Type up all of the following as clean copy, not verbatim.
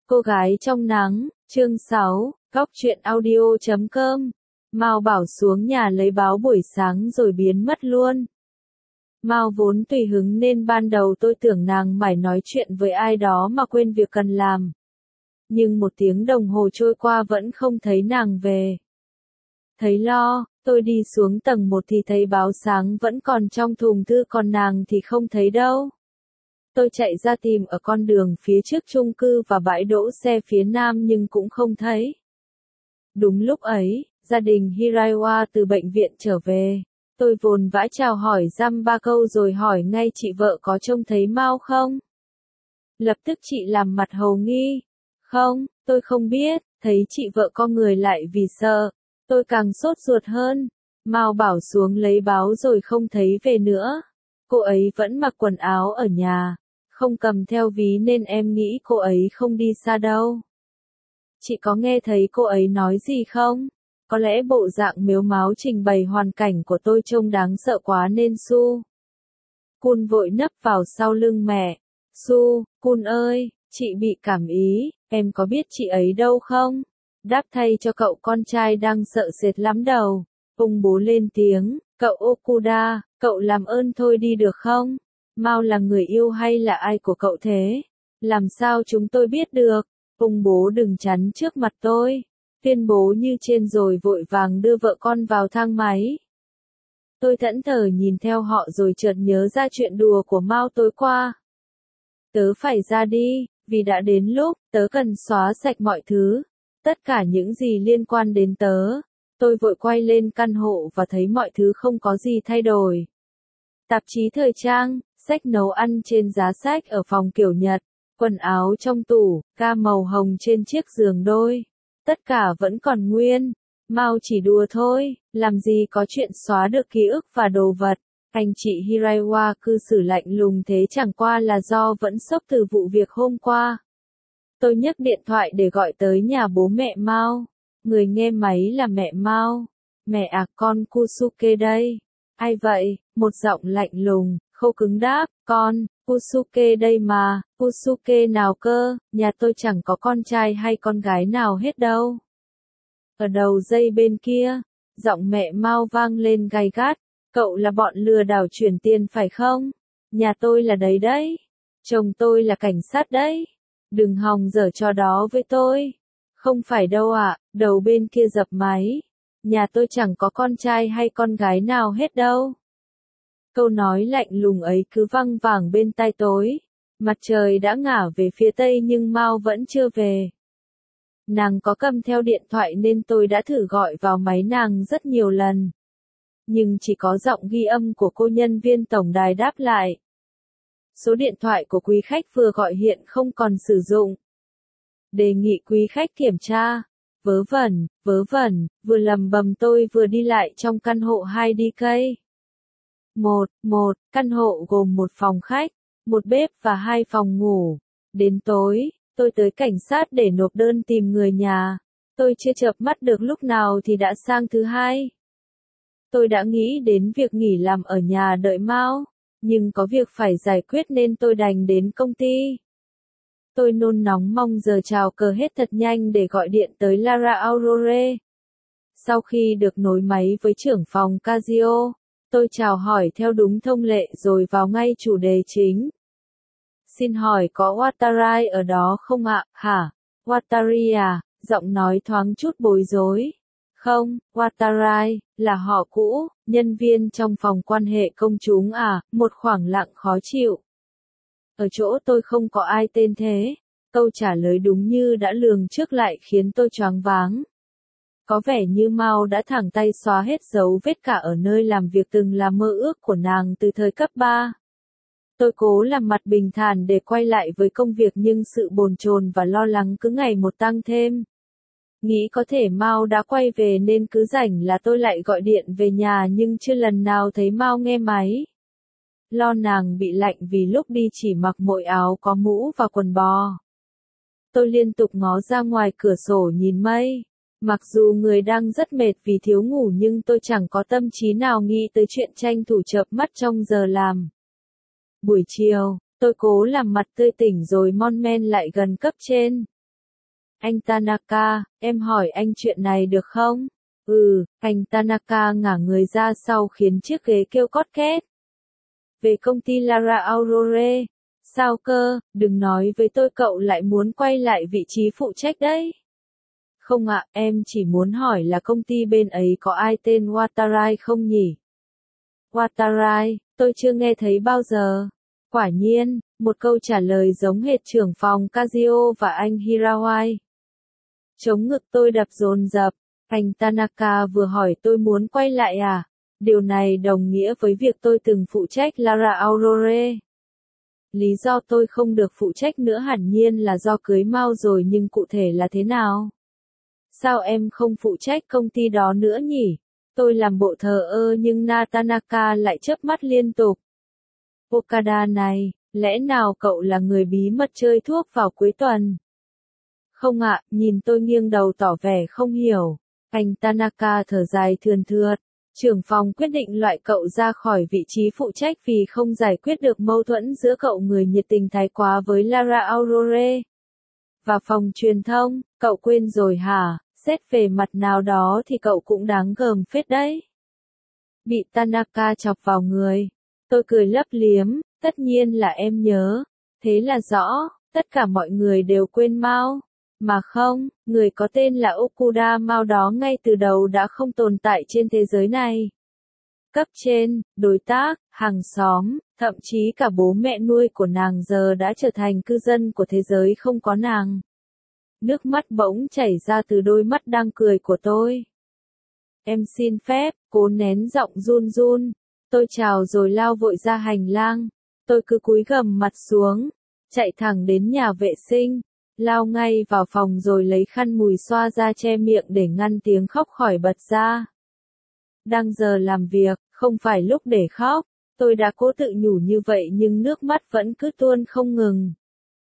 Cô gái trong nắng, chương 6, Góc truyện audio.com. Mao Bảo xuống nhà lấy báo buổi sáng rồi biến mất luôn. Mao vốn tùy hứng nên ban đầu tôi tưởng nàng mải nói chuyện với ai đó mà quên việc cần làm. Nhưng 1 tiếng đồng hồ trôi qua vẫn không thấy nàng về. Thấy lo, tôi đi xuống tầng 1 thì thấy báo sáng vẫn còn trong thùng thư, còn nàng thì không thấy đâu. Tôi chạy ra tìm ở con đường phía trước chung cư và bãi đỗ xe phía nam nhưng cũng không thấy. Đúng lúc ấy, gia đình Hiraiwa từ bệnh viện trở về. Tôi vồn vã chào hỏi dăm ba câu rồi hỏi ngay chị vợ có trông thấy Mao không? Lập tức chị làm mặt hồ nghi. Không, tôi không biết, thấy chị vợ co người lại vì sợ. Tôi càng sốt ruột hơn. Mao Bảo xuống lấy báo rồi không thấy về nữa. Cô ấy vẫn mặc quần áo ở nhà, không cầm theo ví nên em nghĩ cô ấy không đi xa đâu. Chị có nghe thấy cô ấy nói gì không? Có lẽ bộ dạng mếu máo trình bày hoàn cảnh của tôi trông đáng sợ quá nên Su Kun vội nấp vào sau lưng mẹ. Su Kun ơi, chị bị cảm ý, em có biết chị ấy đâu không? Đáp thay cho cậu con trai đang sợ sệt lắm đầu. Ông bố lên tiếng, cậu Okuda, cậu làm ơn thôi đi được không? Mao là người yêu hay là ai của cậu thế? Làm sao chúng tôi biết được? Ông bố đừng chắn trước mặt tôi. Tuyên bố như trên rồi vội vàng đưa vợ con vào thang máy. Tôi thẫn thờ nhìn theo họ rồi chợt nhớ ra chuyện đùa của Mao tối qua. Tớ phải ra đi, vì đã đến lúc, tớ cần xóa sạch mọi thứ. Tất cả những gì liên quan đến tớ. Tôi vội quay lên căn hộ và thấy mọi thứ không có gì thay đổi. Tạp chí thời trang, sách nấu ăn trên giá sách ở phòng kiểu Nhật, quần áo trong tủ, ca màu hồng trên chiếc giường đôi. Tất cả vẫn còn nguyên. Mao chỉ đùa thôi, làm gì có chuyện xóa được ký ức và đồ vật. Anh chị Hiraiwa cư xử lạnh lùng thế chẳng qua là do vẫn sốc từ vụ việc hôm qua. Tôi nhấc điện thoại để gọi tới nhà bố mẹ Mao. Người nghe máy là mẹ Mao. Mẹ à, con Kusuke đây. Ai vậy? Một giọng lạnh lùng, khô cứng đáp, con, Kusuke đây mà. Kusuke nào cơ? Nhà tôi chẳng có con trai hay con gái nào hết đâu. Ở đầu dây bên kia, giọng mẹ Mao vang lên gay gắt. Cậu là bọn lừa đảo chuyển tiền phải không? Nhà tôi là đấy đấy. Chồng tôi là cảnh sát đấy. Đừng hòng giở trò đó với tôi. Không phải đâu ạ, đầu bên kia dập máy. Nhà tôi chẳng có con trai hay con gái nào hết đâu. Câu nói lạnh lùng ấy cứ văng vẳng bên tai tôi. Mặt trời đã ngả về phía tây nhưng Mao vẫn chưa về. Nàng có cầm theo điện thoại nên tôi đã thử gọi vào máy nàng rất nhiều lần. Nhưng chỉ có giọng ghi âm của cô nhân viên tổng đài đáp lại. Số điện thoại của quý khách vừa gọi hiện không còn sử dụng. Đề nghị quý khách kiểm tra. Vớ vẩn, vừa lầm bầm tôi vừa đi lại trong căn hộ 2DK. Một căn hộ gồm 1 phòng khách, 1 bếp và 2 phòng ngủ. Đến tối, tôi tới cảnh sát để nộp đơn tìm người nhà. Tôi chưa chợp mắt được lúc nào thì đã sang thứ 2. Tôi đã nghĩ đến việc nghỉ làm ở nhà đợi Mao, nhưng có việc phải giải quyết nên tôi đành đến công ty. Tôi nôn nóng mong giờ chào cờ hết thật nhanh để gọi điện tới Lara Aurore. Sau khi được nối máy với trưởng phòng Casio, tôi chào hỏi theo đúng thông lệ rồi vào ngay chủ đề chính. Xin hỏi có Watarai ở đó không ạ? Hả? Watarai à? Giọng nói thoáng chút bối rối. Không, Watarai, là họ cũ, nhân viên trong phòng quan hệ công chúng à? Một khoảng lặng khó chịu. Ở chỗ tôi không có ai tên thế. Câu trả lời đúng như đã lường trước lại khiến tôi choáng váng. Có vẻ như Mao đã thẳng tay xóa hết dấu vết cả ở nơi làm việc từng là mơ ước của nàng từ thời cấp 3. Tôi cố làm mặt bình thản để quay lại với công việc nhưng sự bồn chồn và lo lắng cứ ngày một tăng thêm. Nghĩ có thể Mao đã quay về nên cứ rảnh là tôi lại gọi điện về nhà nhưng chưa lần nào thấy Mao nghe máy. Lo nàng bị lạnh vì lúc đi chỉ mặc mỗi áo có mũ và quần bò. Tôi liên tục ngó ra ngoài cửa sổ nhìn mây. Mặc dù người đang rất mệt vì thiếu ngủ nhưng tôi chẳng có tâm trí nào nghĩ tới chuyện tranh thủ chợp mắt trong giờ làm. Buổi chiều, tôi cố làm mặt tươi tỉnh rồi mon men lại gần cấp trên. Anh Tanaka, em hỏi anh chuyện này được không? Anh Tanaka ngả người ra sau khiến chiếc ghế kêu cót két. Về công ty Lara Aurore. Sao cơ, đừng nói với tôi cậu lại muốn quay lại vị trí phụ trách đấy. Không ạ, em chỉ muốn hỏi là công ty bên ấy có ai tên Watarai không nhỉ? Watarai, tôi chưa nghe thấy bao giờ. Quả nhiên, một câu trả lời giống hệt trưởng phòng Kazuo và anh Hirawai. Chống ngực tôi đập dồn dập. Anh Tanaka vừa hỏi tôi muốn quay lại à? Điều này đồng nghĩa với việc tôi từng phụ trách Lara Aurore. Lý do tôi không được phụ trách nữa hẳn nhiên là do cưới Mao rồi, nhưng cụ thể là thế nào? Sao em không phụ trách công ty đó nữa nhỉ? Tôi làm bộ thờ ơ nhưng Tanaka lại chớp mắt liên tục. Okada này, lẽ nào cậu là người bí mật chơi thuốc vào cuối tuần? Không ạ, nhìn tôi nghiêng đầu tỏ vẻ không hiểu. Anh Tanaka thở dài thườn thượt. Trưởng phòng quyết định loại cậu ra khỏi vị trí phụ trách vì không giải quyết được mâu thuẫn giữa cậu người nhiệt tình thái quá với Lara Aurore. Và phòng truyền thông, cậu quên rồi hả? Xét về mặt nào đó thì cậu cũng đáng gờm phết đấy. Bị Tanaka chọc vào người. Tôi cười lấp liếm, tất nhiên là em nhớ. Thế là rõ, tất cả mọi người đều quên Mao. Mà không, người có tên là Okuda Mao đó ngay từ đầu đã không tồn tại trên thế giới này. Cấp trên, đối tác, hàng xóm, thậm chí cả bố mẹ nuôi của nàng giờ đã trở thành cư dân của thế giới không có nàng. Nước mắt bỗng chảy ra từ đôi mắt đang cười của tôi. Em xin phép, cố nén giọng run run. Tôi chào rồi lao vội ra hành lang. Tôi cứ cúi gằm mặt xuống, chạy thẳng đến nhà vệ sinh. Lao ngay vào phòng rồi lấy khăn mùi xoa ra che miệng để ngăn tiếng khóc khỏi bật ra. Đang giờ làm việc, không phải lúc để khóc. Tôi đã cố tự nhủ như vậy nhưng nước mắt vẫn cứ tuôn không ngừng.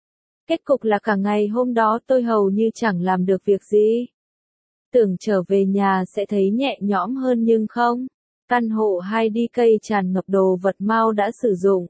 Kết cục là cả ngày hôm đó tôi hầu như chẳng làm được việc gì. Tưởng trở về nhà sẽ thấy nhẹ nhõm hơn nhưng không. Căn hộ 2DK tràn ngập đồ vật Mao đã sử dụng.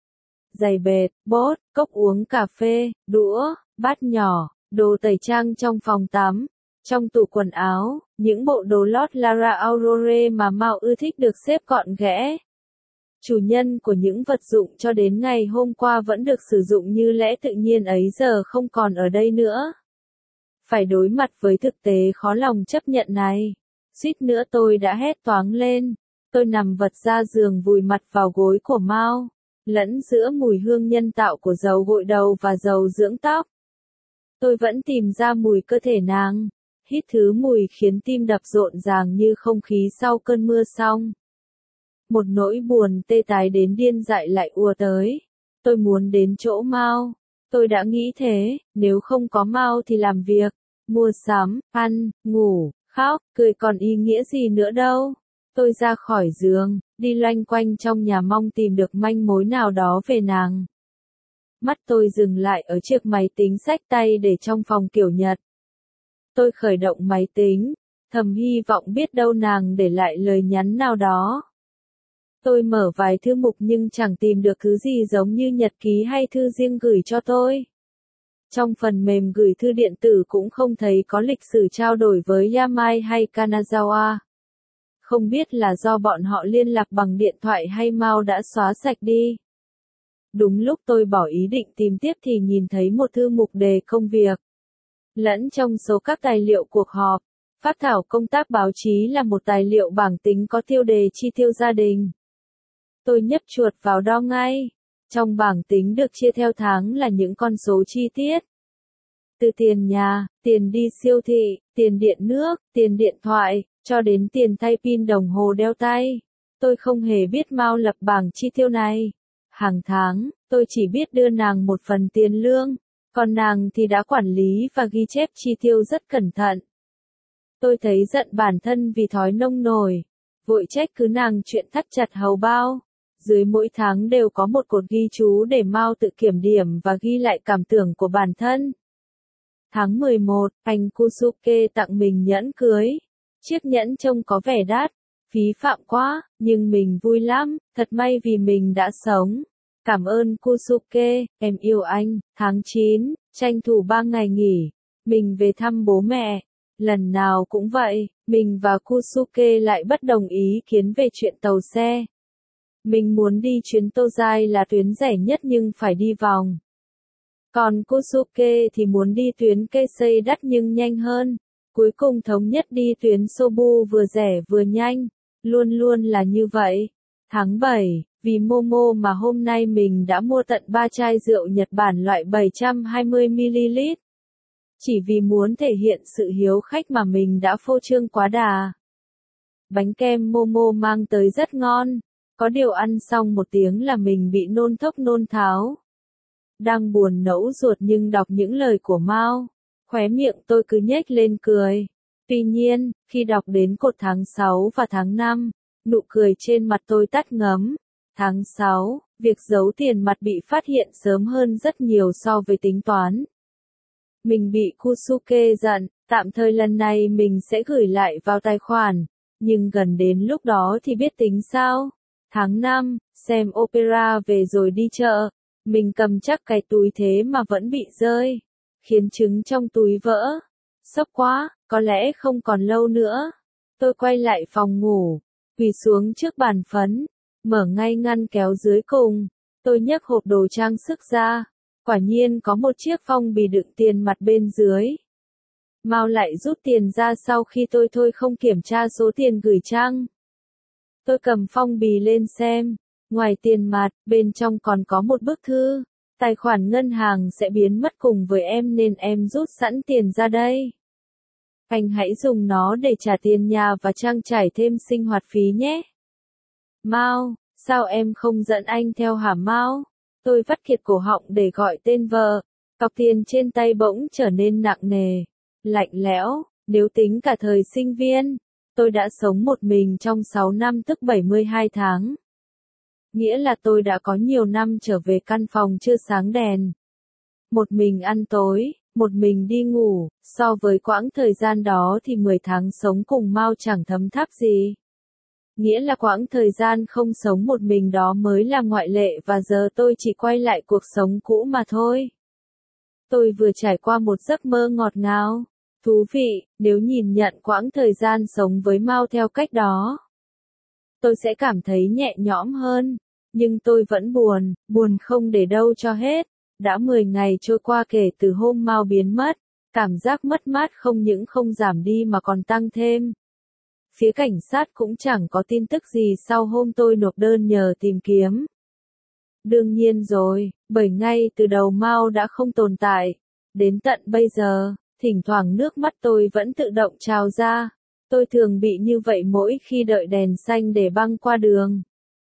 Giày bệt, bốt, cốc uống cà phê, đũa, bát nhỏ, đồ tẩy trang trong phòng tắm, trong tủ quần áo, những bộ đồ lót Lara Aurore mà Mao ưa thích được xếp gọn ghẽ. Chủ nhân của những vật dụng cho đến ngày hôm qua vẫn được sử dụng như lẽ tự nhiên ấy giờ không còn ở đây nữa. Phải đối mặt với thực tế khó lòng chấp nhận này. Suýt nữa tôi đã hét toáng lên. Tôi nằm vật ra giường vùi mặt vào gối của Mao, lẫn giữa mùi hương nhân tạo của dầu gội đầu và dầu dưỡng tóc. Tôi vẫn tìm ra mùi cơ thể nàng, hít thứ mùi khiến tim đập rộn ràng như không khí sau cơn mưa xong. Một nỗi buồn tê tái đến điên dại lại ùa tới. Tôi muốn đến chỗ Mao. Tôi đã nghĩ thế, nếu không có Mao thì làm việc, mua sắm, ăn, ngủ, khóc, cười còn ý nghĩa gì nữa đâu. Tôi ra khỏi giường, đi loanh quanh trong nhà mong tìm được manh mối nào đó về nàng. Mắt tôi dừng lại ở chiếc máy tính xách tay để trong phòng kiểu Nhật. Tôi khởi động máy tính, thầm hy vọng biết đâu nàng để lại lời nhắn nào đó. Tôi mở vài thư mục nhưng chẳng tìm được thứ gì giống như nhật ký hay thư riêng gửi cho tôi. Trong phần mềm gửi thư điện tử cũng không thấy có lịch sử trao đổi với Yamai hay Kanazawa. Không biết là do bọn họ liên lạc bằng điện thoại hay Mao đã xóa sạch đi. Đúng lúc tôi bỏ ý định tìm tiếp thì nhìn thấy một thư mục đề công việc. Lẫn trong số các tài liệu cuộc họp, phác thảo công tác báo chí là một tài liệu bảng tính có tiêu đề chi tiêu gia đình. Tôi nhấp chuột vào đo ngay. Trong bảng tính được chia theo tháng là những con số chi tiết. Từ tiền nhà, tiền đi siêu thị, tiền điện nước, tiền điện thoại, cho đến tiền thay pin đồng hồ đeo tay. Tôi không hề biết Mao lập bảng chi tiêu này. Hàng tháng, tôi chỉ biết đưa nàng một phần tiền lương, còn nàng thì đã quản lý và ghi chép chi tiêu rất cẩn thận. Tôi thấy giận bản thân vì thói nông nổi, vội trách cứ nàng chuyện thắt chặt hầu bao. Dưới mỗi tháng đều có một cột ghi chú để Mao tự kiểm điểm và ghi lại cảm tưởng của bản thân. Tháng 11, anh Kusuke tặng mình nhẫn cưới. Chiếc nhẫn trông có vẻ đắt, phí phạm quá, nhưng mình vui lắm, thật may vì mình đã sống. Cảm ơn Kusuke, em yêu anh. Tháng 9, tranh thủ 3 ngày nghỉ. Mình về thăm bố mẹ. Lần nào cũng vậy, mình và Kusuke lại bất đồng ý kiến về chuyện tàu xe. Mình muốn đi chuyến Tozai là tuyến rẻ nhất nhưng phải đi vòng. Còn Kusuke thì muốn đi tuyến Keisei đắt nhưng nhanh hơn. Cuối cùng thống nhất đi tuyến Sobu vừa rẻ vừa nhanh. Luôn luôn là như vậy. Tháng 7, vì Momo mà hôm nay mình đã mua tận 3 chai rượu Nhật Bản loại 720ml. Chỉ vì muốn thể hiện sự hiếu khách mà mình đã phô trương quá đà. Bánh kem Momo mang tới rất ngon. Có điều ăn xong một tiếng là mình bị nôn thốc nôn tháo. Đang buồn nẫu ruột nhưng đọc những lời của Mao, khóe miệng tôi cứ nhếch lên cười. Tuy nhiên, khi đọc đến cột tháng 6 và tháng 5, nụ cười trên mặt tôi tắt ngấm. Tháng 6, việc giấu tiền mặt bị phát hiện sớm hơn rất nhiều so với tính toán. Mình bị Kusuke giận, tạm thời lần này mình sẽ gửi lại vào tài khoản, nhưng gần đến lúc đó thì biết tính sao. Tháng 5, xem opera về rồi đi chợ, mình cầm chắc cái túi thế mà vẫn bị rơi, khiến trứng trong túi vỡ. Sốc quá, có lẽ không còn lâu nữa. Tôi quay lại phòng ngủ, quỳ xuống trước bàn phấn, mở ngay ngăn kéo dưới cùng, tôi nhấc hộp đồ trang sức ra. Quả nhiên có một chiếc phong bì đựng tiền mặt bên dưới. Mao lại rút tiền ra sau khi tôi thôi không kiểm tra số tiền gửi chăng. Tôi cầm phong bì lên xem. Ngoài tiền mặt, bên trong còn có một bức thư. Tài khoản ngân hàng sẽ biến mất cùng với em nên em rút sẵn tiền ra đây. Anh hãy dùng nó để trả tiền nhà và trang trải thêm sinh hoạt phí nhé. Mao, sao em không dẫn anh theo hả Mao? Tôi vắt kiệt cổ họng để gọi tên vợ. Cọc tiền trên tay bỗng trở nên nặng nề, lạnh lẽo. Nếu tính cả thời sinh viên, tôi đã sống một mình trong 6 năm tức 72 tháng. Nghĩa là tôi đã có nhiều năm trở về căn phòng chưa sáng đèn. Một mình ăn tối, một mình đi ngủ, so với quãng thời gian đó thì 10 tháng sống cùng Mao chẳng thấm tháp gì. Nghĩa là quãng thời gian không sống một mình đó mới là ngoại lệ và giờ tôi chỉ quay lại cuộc sống cũ mà thôi. Tôi vừa trải qua một giấc mơ ngọt ngào, thú vị, nếu nhìn nhận quãng thời gian sống với Mao theo cách đó. Tôi sẽ cảm thấy nhẹ nhõm hơn, nhưng tôi vẫn buồn, buồn không để đâu cho hết. Đã 10 ngày trôi qua kể từ hôm Mao biến mất, cảm giác mất mát không những không giảm đi mà còn tăng thêm. Phía cảnh sát cũng chẳng có tin tức gì sau hôm tôi nộp đơn nhờ tìm kiếm. Đương nhiên rồi, bởi ngay từ đầu Mao đã không tồn tại. Đến tận bây giờ, thỉnh thoảng nước mắt tôi vẫn tự động trào ra. Tôi thường bị như vậy mỗi khi đợi đèn xanh để băng qua đường.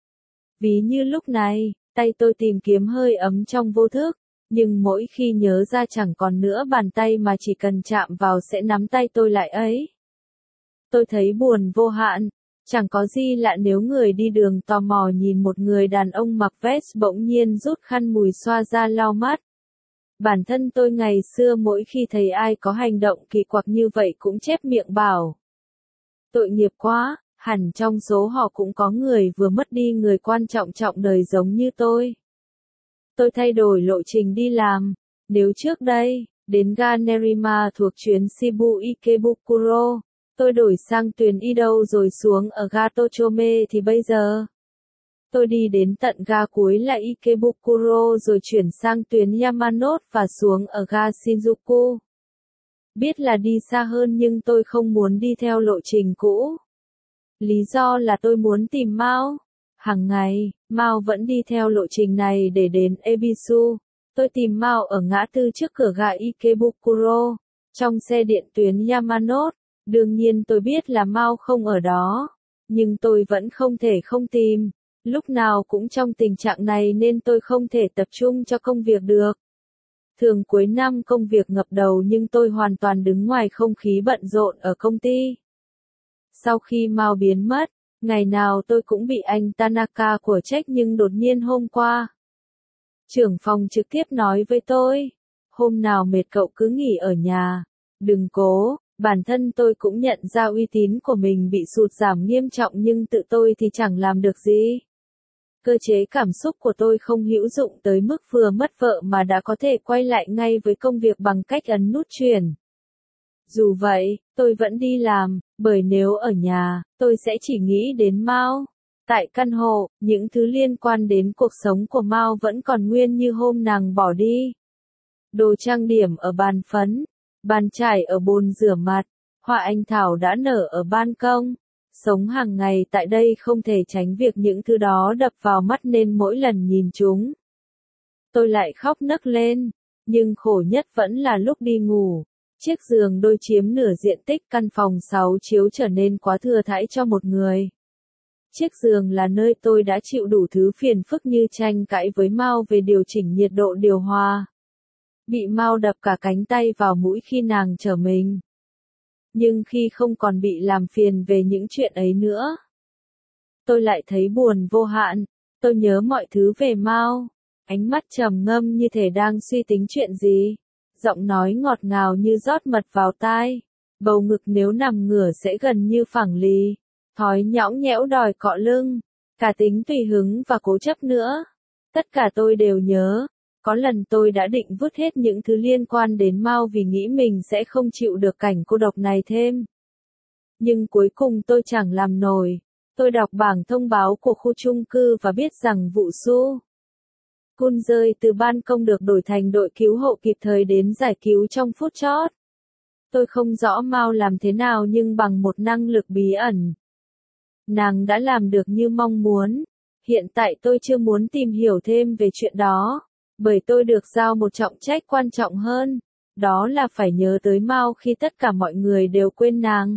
Ví như lúc này, tay tôi tìm kiếm hơi ấm trong vô thức, nhưng mỗi khi nhớ ra chẳng còn nữa bàn tay mà chỉ cần chạm vào sẽ nắm tay tôi lại ấy. Tôi thấy buồn vô hạn, chẳng có gì lạ nếu người đi đường tò mò nhìn một người đàn ông mặc vest bỗng nhiên rút khăn mùi xoa ra lau mắt. Bản thân tôi ngày xưa mỗi khi thấy ai có hành động kỳ quặc như vậy cũng chép miệng bảo. Tội nghiệp quá, hẳn trong số họ cũng có người vừa mất đi người quan trọng trọng đời giống như tôi. Tôi thay đổi lộ trình đi làm. Nếu trước đây, đến ga Nerima thuộc chuyến Shibu Ikebukuro, tôi đổi sang tuyến Ido rồi xuống ở ga Tochome thì bây giờ, tôi đi đến tận ga cuối là Ikebukuro rồi chuyển sang tuyến Yamanote và xuống ở ga Shinjuku. Biết là đi xa hơn nhưng tôi không muốn đi theo lộ trình cũ. Lý do là tôi muốn tìm Mao. Hàng ngày, Mao vẫn đi theo lộ trình này để đến Ebisu. Tôi tìm Mao ở ngã tư trước cửa ga Ikebukuro, trong xe điện tuyến Yamanote. Đương nhiên tôi biết là Mao không ở đó, nhưng tôi vẫn không thể không tìm. Lúc nào cũng trong tình trạng này nên tôi không thể tập trung cho công việc được. Thường cuối năm công việc ngập đầu nhưng tôi hoàn toàn đứng ngoài không khí bận rộn ở công ty. Sau khi Mao biến mất, ngày nào tôi cũng bị anh Tanaka của trách nhưng đột nhiên hôm qua, trưởng phòng trực tiếp nói với tôi, hôm nào mệt cậu cứ nghỉ ở nhà, đừng cố. Bản thân tôi cũng nhận ra uy tín của mình bị sụt giảm nghiêm trọng nhưng tự tôi thì chẳng làm được gì. Cơ chế cảm xúc của tôi không hữu dụng tới mức vừa mất vợ mà đã có thể quay lại ngay với công việc bằng cách ấn nút chuyển. Dù vậy, tôi vẫn đi làm, bởi nếu ở nhà, tôi sẽ chỉ nghĩ đến Mao. Tại căn hộ, những thứ liên quan đến cuộc sống của Mao vẫn còn nguyên như hôm nàng bỏ đi. Đồ trang điểm ở bàn phấn, bàn chải ở bồn rửa mặt, hoa anh thảo đã nở ở ban công. Sống hàng ngày tại đây không thể tránh việc những thứ đó đập vào mắt nên mỗi lần nhìn chúng, tôi lại khóc nấc lên. Nhưng khổ nhất vẫn là lúc đi ngủ. Chiếc giường đôi chiếm nửa diện tích căn phòng 6 chiếu trở nên quá thừa thãi cho một người. Chiếc giường là nơi tôi đã chịu đủ thứ phiền phức như tranh cãi với Mao về điều chỉnh nhiệt độ điều hòa. Bị Mao đập cả cánh tay vào mũi khi nàng chở mình. Nhưng khi không còn bị làm phiền về những chuyện ấy nữa, tôi lại thấy buồn vô hạn. Tôi nhớ mọi thứ về Mao. Ánh mắt trầm ngâm như thể đang suy tính chuyện gì. Giọng nói ngọt ngào như rót mật vào tai. Bầu ngực nếu nằm ngửa sẽ gần như phẳng lì. Thói nhõng nhẽo đòi cọ lưng. Cả tính tùy hứng và cố chấp nữa. Tất cả tôi đều nhớ. Có lần tôi đã định vứt hết những thứ liên quan đến Mao vì nghĩ mình sẽ không chịu được cảnh cô độc này thêm. Nhưng cuối cùng tôi chẳng làm nổi. Tôi đọc bảng thông báo của khu chung cư và biết rằng vụ Su Kun rơi từ ban công được đổi thành đội cứu hộ kịp thời đến giải cứu trong phút chót. Tôi không rõ Mao làm thế nào nhưng bằng một năng lực bí ẩn, nàng đã làm được như mong muốn. Hiện tại tôi chưa muốn tìm hiểu thêm về chuyện đó, bởi tôi được giao một trọng trách quan trọng hơn, đó là phải nhớ tới Mao khi tất cả mọi người đều quên nàng.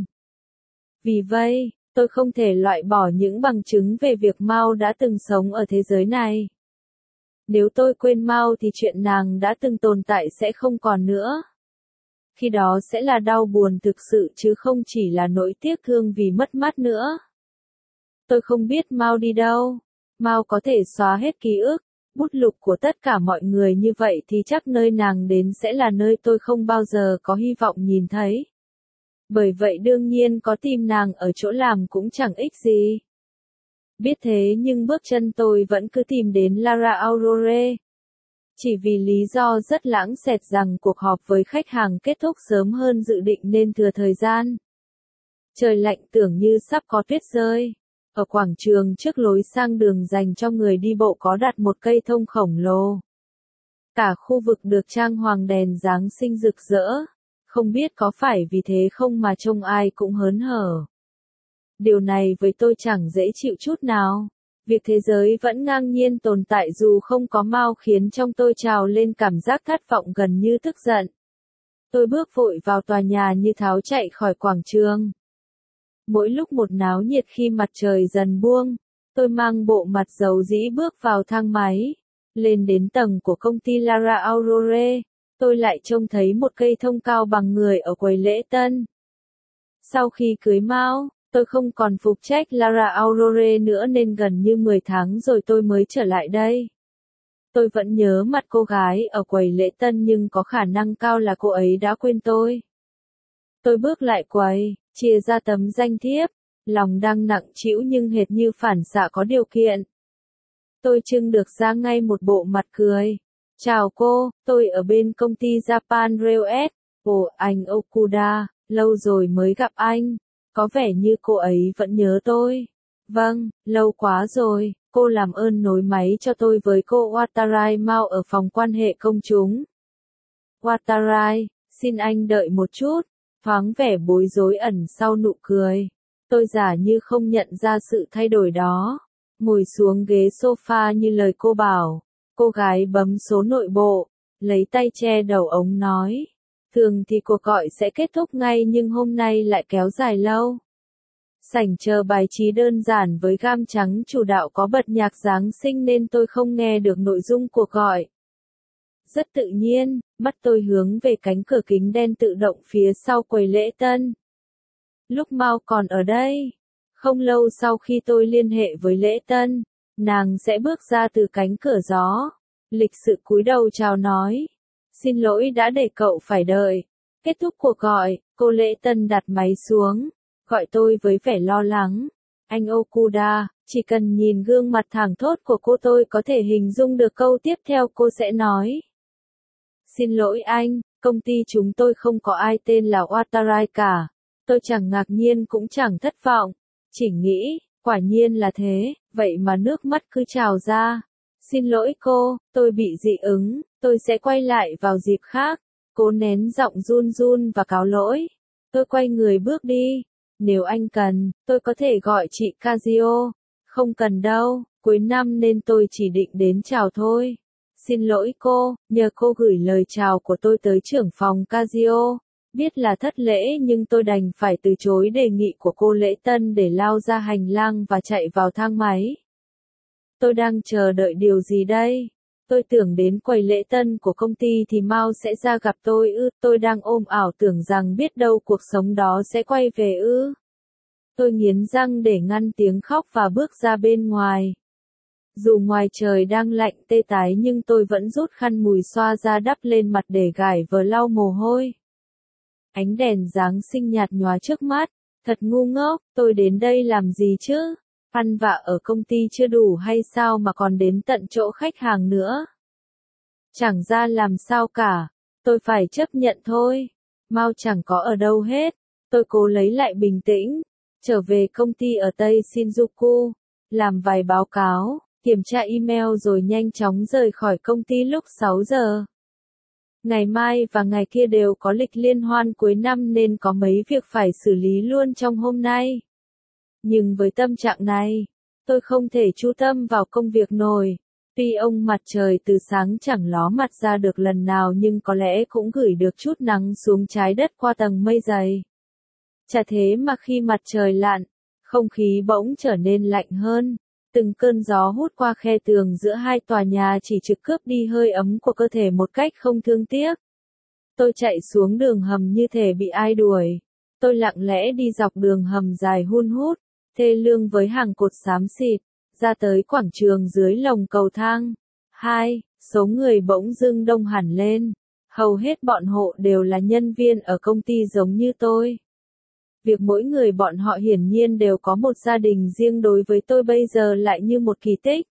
Vì vậy, tôi không thể loại bỏ những bằng chứng về việc Mao đã từng sống ở thế giới này. Nếu tôi quên Mao thì chuyện nàng đã từng tồn tại sẽ không còn nữa. Khi đó sẽ là đau buồn thực sự chứ không chỉ là nỗi tiếc thương vì mất mát nữa. Tôi không biết Mao đi đâu. Mao có thể xóa hết ký ức, bút lục của tất cả mọi người như vậy thì chắc nơi nàng đến sẽ là nơi tôi không bao giờ có hy vọng nhìn thấy. Bởi vậy đương nhiên có tìm nàng ở chỗ làm cũng chẳng ích gì. Biết thế nhưng bước chân tôi vẫn cứ tìm đến Lara Aurore. Chỉ vì lý do rất lãng xẹt rằng cuộc họp với khách hàng kết thúc sớm hơn dự định nên thừa thời gian. Trời lạnh tưởng như sắp có tuyết rơi. Ở quảng trường trước lối sang đường dành cho người đi bộ có đặt một cây thông khổng lồ. Cả khu vực được trang hoàng đèn Giáng sinh rực rỡ. Không biết có phải vì thế không mà trông ai cũng hớn hở. Điều này với tôi chẳng dễ chịu chút nào. Việc thế giới vẫn ngang nhiên tồn tại dù không có Mao khiến trong tôi trào lên cảm giác thất vọng gần như tức giận. Tôi bước vội vào tòa nhà như tháo chạy khỏi quảng trường. Mỗi lúc một náo nhiệt khi mặt trời dần buông, tôi mang bộ mặt dầu dĩ bước vào thang máy. Lên đến tầng của công ty Lara Aurore, tôi lại trông thấy một cây thông cao bằng người ở quầy lễ tân. Sau khi cưới Mao, tôi không còn phục trách Lara Aurore nữa nên gần như 10 tháng rồi tôi mới trở lại đây. Tôi vẫn nhớ mặt cô gái ở quầy lễ tân nhưng có khả năng cao là cô ấy đã quên tôi. Tôi bước lại quầy, chia ra tấm danh thiếp, lòng đang nặng trĩu nhưng hệt như phản xạ có điều kiện. Tôi trưng được ra ngay một bộ mặt cười. Chào cô, tôi ở bên công ty Japan Railways. Ồ, anh Okuda, lâu rồi mới gặp anh. Có vẻ như cô ấy vẫn nhớ tôi. Vâng, lâu quá rồi, cô làm ơn nối máy cho tôi với cô Watarai Mao ở phòng quan hệ công chúng. Watarai, xin anh đợi một chút, thoáng vẻ bối rối ẩn sau nụ cười. Tôi giả như không nhận ra sự thay đổi đó. Ngồi xuống ghế sofa như lời cô bảo. Cô gái bấm số nội bộ, lấy tay che đầu ống nói. Thường thì cuộc gọi sẽ kết thúc ngay nhưng hôm nay lại kéo dài lâu. Sảnh chờ bài trí đơn giản với gam trắng chủ đạo có bật nhạc Giáng sinh nên tôi không nghe được nội dung cuộc gọi. Rất tự nhiên, mắt tôi hướng về cánh cửa kính đen tự động phía sau quầy lễ tân. Lúc Mao còn ở đây, không lâu sau khi tôi liên hệ với lễ tân, nàng sẽ bước ra từ cánh cửa gió. Lịch sự cúi đầu chào nói. Xin lỗi đã để cậu phải đợi. Kết thúc cuộc gọi, cô lễ tân đặt máy xuống, gọi tôi với vẻ lo lắng. Anh Okuda, chỉ cần nhìn gương mặt thẳng thốt của cô tôi có thể hình dung được câu tiếp theo cô sẽ nói. Xin lỗi anh, Công ty chúng tôi không có ai tên là Watarai cả. Tôi chẳng ngạc nhiên cũng chẳng thất vọng. Chỉ nghĩ, quả nhiên là thế, vậy mà nước mắt cứ trào ra. Xin lỗi cô, tôi bị dị ứng, tôi sẽ quay lại vào dịp khác. Cố nén giọng run run và cáo lỗi. Tôi quay người bước đi. Nếu anh cần, tôi có thể gọi chị Kazuo. Không cần đâu, cuối năm nên tôi chỉ định đến chào thôi. Xin lỗi cô, nhờ cô gửi lời chào của tôi tới trưởng phòng Kazuo. Biết là thất lễ nhưng tôi đành phải từ chối đề nghị của cô lễ tân để lao ra hành lang và chạy vào thang máy. Tôi đang chờ đợi điều gì đây? Tôi tưởng đến quầy lễ tân của công ty thì Mao sẽ ra gặp tôi ư, tôi đang ôm ảo tưởng rằng biết đâu cuộc sống đó sẽ quay về ư. Tôi nghiến răng để ngăn tiếng khóc và bước ra bên ngoài. Dù ngoài trời đang lạnh tê tái nhưng tôi vẫn rút khăn mùi xoa ra đắp lên mặt để gải vờ lau mồ hôi. Ánh đèn Giáng sinh nhạt nhòa trước mắt, thật ngu ngốc, tôi đến đây làm gì chứ? Ăn vạ ở công ty chưa đủ hay sao mà còn đến tận chỗ khách hàng nữa? Chẳng ra làm sao cả, tôi phải chấp nhận thôi. Mao chẳng có ở đâu hết. Tôi cố lấy lại bình tĩnh, trở về công ty ở Tây Shinjuku, làm vài báo cáo, kiểm tra email rồi nhanh chóng rời khỏi công ty lúc 6 giờ. Ngày mai và ngày kia đều có lịch liên hoan cuối năm nên có mấy việc phải xử lý luôn trong hôm nay. Nhưng với tâm trạng này, tôi không thể chú tâm vào công việc nổi. Tuy ông mặt trời từ sáng chẳng ló mặt ra được lần nào nhưng có lẽ cũng gửi được chút nắng xuống trái đất qua tầng mây dày. Chả thế mà khi mặt trời lặn, không khí bỗng trở nên lạnh hơn. Từng cơn gió hút qua khe tường giữa hai tòa nhà chỉ trực cướp đi hơi ấm của cơ thể một cách không thương tiếc. Tôi chạy xuống đường hầm như thể bị ai đuổi. Tôi lặng lẽ đi dọc đường hầm dài hun hút, thê lương với hàng cột xám xịt, ra tới quảng trường dưới lồng cầu thang. Số người bỗng dưng đông hẳn lên. Hầu hết bọn họ đều là nhân viên ở công ty giống như tôi. Việc mỗi người bọn họ hiển nhiên đều có một gia đình riêng đối với tôi bây giờ lại như một kỳ tích.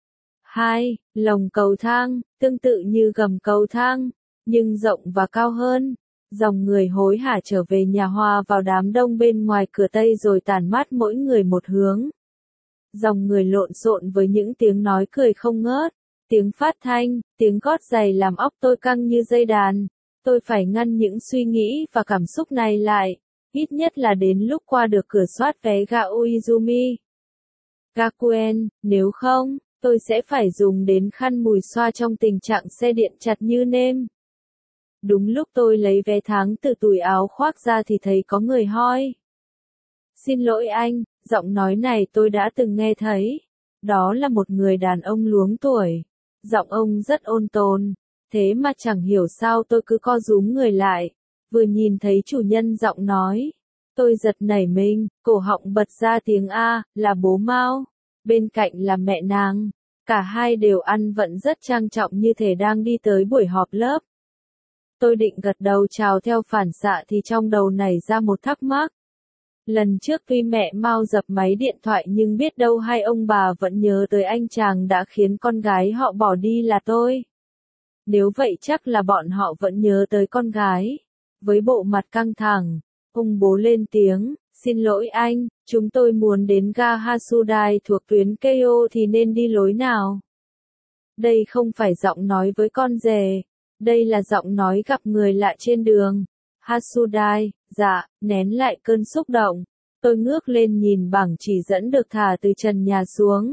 Lồng cầu thang, tương tự như gầm cầu thang, nhưng rộng và cao hơn. Dòng người hối hả trở về nhà hòa vào đám đông bên ngoài cửa Tây rồi tản mát mỗi người một hướng. Dòng người lộn xộn với những tiếng nói cười không ngớt, tiếng phát thanh, tiếng gót giày làm óc tôi căng như dây đàn. Tôi phải ngăn những suy nghĩ và cảm xúc này lại, ít nhất là đến lúc qua được cửa soát vé ga Uizumi Gakuen, nếu không, tôi sẽ phải dùng đến khăn mùi xoa trong tình trạng xe điện chặt như nêm. Đúng lúc tôi lấy vé tháng từ túi áo khoác ra thì thấy có người hỏi. Xin lỗi anh, giọng nói này tôi đã từng nghe thấy. Đó là một người đàn ông luống tuổi. Giọng ông rất ôn tồn, thế mà chẳng hiểu sao tôi cứ co rúm người lại. Vừa nhìn thấy chủ nhân giọng nói, tôi giật nảy mình, cổ họng bật ra tiếng A, là bố Mao. Bên cạnh là mẹ nàng. Cả hai đều ăn vận rất trang trọng như thể đang đi tới buổi họp lớp. Tôi định gật đầu chào theo phản xạ thì trong đầu nảy ra một thắc mắc. Lần trước tuy mẹ Mao dập máy điện thoại nhưng biết đâu hai ông bà vẫn nhớ tới anh chàng đã khiến con gái họ bỏ đi là tôi. Nếu vậy chắc là bọn họ vẫn nhớ tới con gái. Với bộ mặt căng thẳng, ông bố lên tiếng, xin lỗi anh, chúng tôi muốn đến ga Hasudai thuộc tuyến Keio thì nên đi lối nào? Đây không phải giọng nói với con rể, đây là giọng nói gặp người lạ trên đường. Hasudai, dạ, nén lại cơn xúc động. Tôi ngước lên nhìn bảng chỉ dẫn được thả từ trần nhà xuống.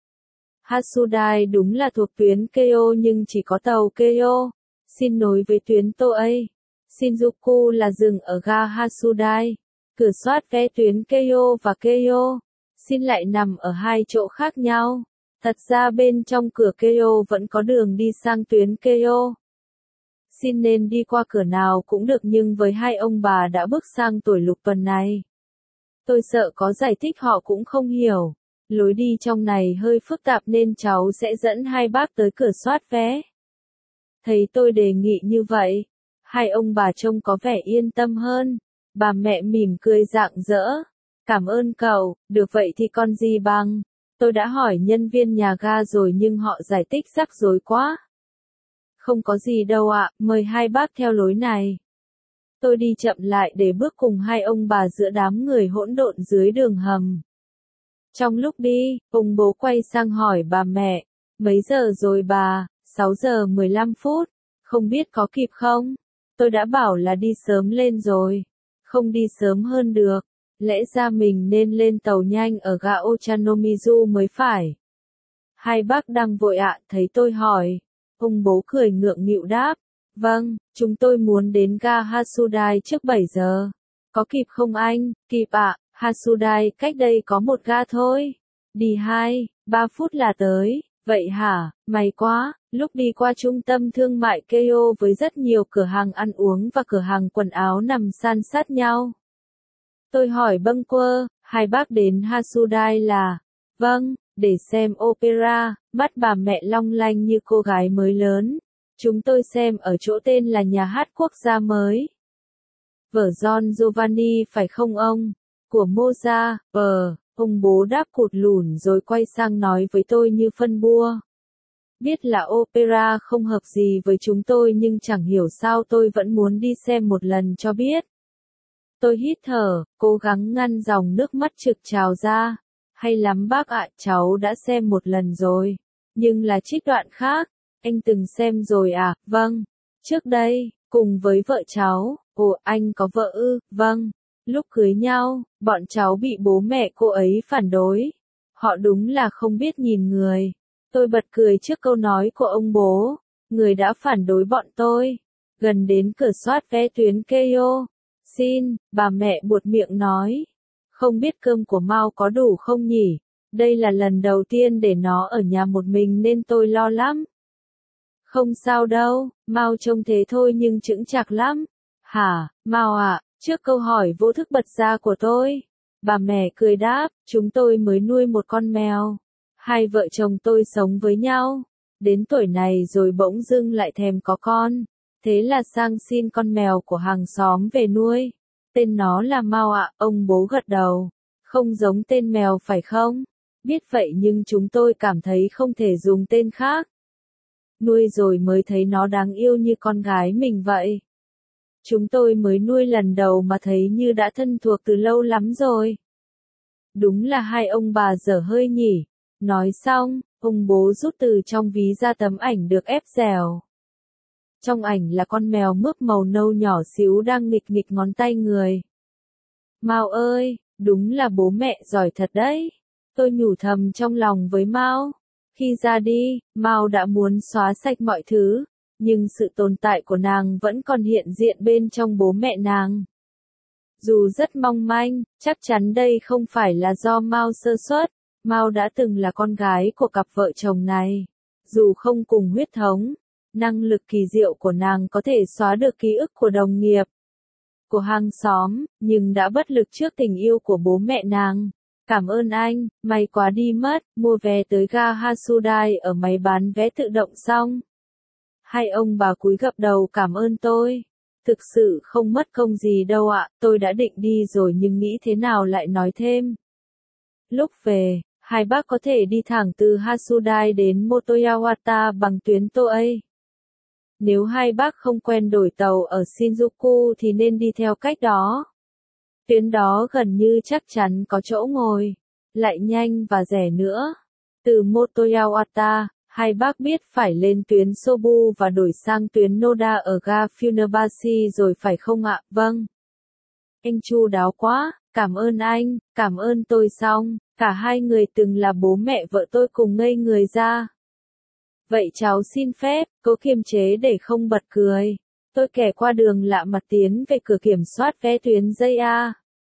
Hasudai đúng là thuộc tuyến Keio nhưng chỉ có tàu Keio. Xin nối với tuyến Toei. Shinjuku là dừng ở ga Hasudai. Cửa soát vé tuyến Keio và Keio. Xin lại nằm ở hai chỗ khác nhau. Thật ra bên trong cửa Keio vẫn có đường đi sang tuyến Keio. Xin nên đi qua cửa nào cũng được nhưng với hai ông bà đã bước sang tuổi lục tuần này. Tôi sợ có giải thích họ cũng không hiểu. Lối đi trong này hơi phức tạp nên cháu sẽ dẫn hai bác tới cửa soát vé. Thấy tôi đề nghị như vậy, hai ông bà trông có vẻ yên tâm hơn. Bà mẹ mỉm cười rạng rỡ. Cảm ơn cậu, được vậy thì con gì bằng. Tôi đã hỏi nhân viên nhà ga rồi nhưng họ giải thích rắc rối quá. Không có gì đâu ạ, mời hai bác theo lối này. Tôi đi chậm lại để bước cùng hai ông bà giữa đám người hỗn độn dưới đường hầm. Trong lúc đi, ông bố quay sang hỏi bà mẹ, mấy giờ rồi bà? 6 giờ 15 phút, không biết có kịp không? Tôi đã bảo là đi sớm lên rồi, không đi sớm hơn được, lẽ ra mình nên lên tàu nhanh ở ga Ochanomizu mới phải. Hai bác đang vội ạ, thấy tôi hỏi. Ông bố cười ngượng nghịu đáp, vâng, chúng tôi muốn đến ga Hasudai trước 7 giờ. Có kịp không anh? Kịp ạ, Hasudai cách đây có một ga thôi. Đi 2-3 phút là tới. Vậy hả, may quá, lúc đi qua trung tâm thương mại Keio với rất nhiều cửa hàng ăn uống và cửa hàng quần áo nằm san sát nhau. Tôi hỏi bâng quơ, hai bác đến Hasudai là? Vâng, để xem opera, mắt bà mẹ long lanh như cô gái mới lớn. Chúng tôi xem ở chỗ tên là Nhà hát Quốc gia mới. Vở Don Giovanni phải không ông? Của Mozart, ông bố đáp cụt lủn rồi quay sang nói với tôi như phân bua. Biết là opera không hợp gì với chúng tôi nhưng chẳng hiểu sao tôi vẫn muốn đi xem một lần cho biết. Tôi hít thở, cố gắng ngăn dòng nước mắt trực trào ra. Hay lắm bác ạ, cháu đã xem một lần rồi. Nhưng là trích đoạn khác. Anh từng xem rồi à? Vâng. Trước đây, cùng với vợ cháu. Ồ, anh có vợ ư? Vâng. Lúc cưới nhau, bọn cháu bị bố mẹ cô ấy phản đối. Họ đúng là không biết nhìn người. Tôi bật cười trước câu nói của ông bố. Người đã phản đối bọn tôi. Gần đến cửa soát vé tuyến Keio. Xin, bà mẹ buột miệng nói. Không biết cơm của Mao có đủ không nhỉ? Đây là lần đầu tiên để nó ở nhà một mình nên tôi lo lắm. Không sao đâu, Mao trông thế thôi nhưng chững chạc lắm. Hả, Mao ạ? Trước câu hỏi vô thức bật ra của tôi, bà mẹ cười đáp, chúng tôi mới nuôi một con mèo. Hai vợ chồng tôi sống với nhau. Đến tuổi này rồi bỗng dưng lại thèm có con. Thế là sang xin con mèo của hàng xóm về nuôi. Tên nó là Mao ạ, ông bố gật đầu. Không giống tên mèo phải không? Biết vậy nhưng chúng tôi cảm thấy không thể dùng tên khác. Nuôi rồi mới thấy nó đáng yêu như con gái mình vậy. Chúng tôi mới nuôi lần đầu mà thấy như đã thân thuộc từ lâu lắm rồi. Đúng là hai ông bà dở hơi nhỉ. Nói xong, ông bố rút từ trong ví ra tấm ảnh được ép dẻo. Trong ảnh là con mèo mướp màu nâu nhỏ xíu đang nghịch nghịch ngón tay người. Mao ơi, đúng là bố mẹ giỏi thật đấy. Tôi nhủ thầm trong lòng với Mao. Khi ra đi, Mao đã muốn xóa sạch mọi thứ, nhưng sự tồn tại của nàng vẫn còn hiện diện bên trong bố mẹ nàng. Dù rất mong manh, chắc chắn đây không phải là do Mao sơ suất. Mao đã từng là con gái của cặp vợ chồng này. Dù không cùng huyết thống, năng lực kỳ diệu của nàng có thể xóa được ký ức của đồng nghiệp, của hàng xóm, nhưng đã bất lực trước tình yêu của bố mẹ nàng. Cảm ơn anh, may quá đi mất, mua vé tới ga Hasudai ở máy bán vé tự động xong. Hai ông bà cúi gập đầu cảm ơn tôi. Thực sự không mất công gì đâu ạ, tôi đã định đi rồi nhưng nghĩ thế nào lại nói thêm. Lúc về, hai bác có thể đi thẳng từ Hasudai đến Motoyawata bằng tuyến Toei. Nếu hai bác không quen đổi tàu ở Shinjuku thì nên đi theo cách đó. Tuyến đó gần như chắc chắn có chỗ ngồi, lại nhanh và rẻ nữa. Từ Motoyawata, hai bác biết phải lên tuyến Sobu và đổi sang tuyến Noda ở ga Funabashi rồi phải không ạ? Vâng. Anh chu đáo quá, cảm ơn anh, cảm ơn tôi xong, cả hai người từng là bố mẹ vợ tôi cùng ngây người ra. Vậy cháu xin phép, cố kiềm chế để không bật cười. Tôi kẻ qua đường lạ mặt tiến về cửa kiểm soát vé tuyến dây A.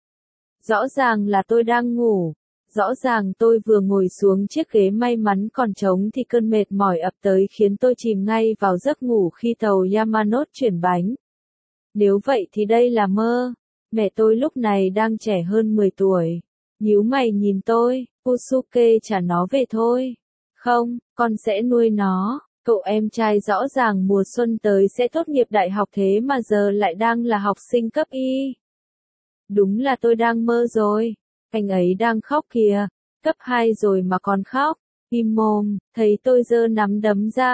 Rõ ràng là tôi đang ngủ. Rõ ràng tôi vừa ngồi xuống chiếc ghế may mắn còn trống thì cơn mệt mỏi ập tới khiến tôi chìm ngay vào giấc ngủ khi tàu Yamanote chuyển bánh. Nếu vậy thì đây là mơ. Mẹ tôi lúc này đang trẻ hơn 10 tuổi. Nhíu mày nhìn tôi, Usuke trả nó về thôi. Không, con sẽ nuôi nó. Cậu em trai rõ ràng mùa xuân tới sẽ tốt nghiệp đại học thế mà giờ lại đang là học sinh cấp Y. Đúng là tôi đang mơ rồi. Anh ấy đang khóc kìa. Cấp 2 rồi mà còn khóc. Im mồm, thấy tôi giơ nắm đấm ra.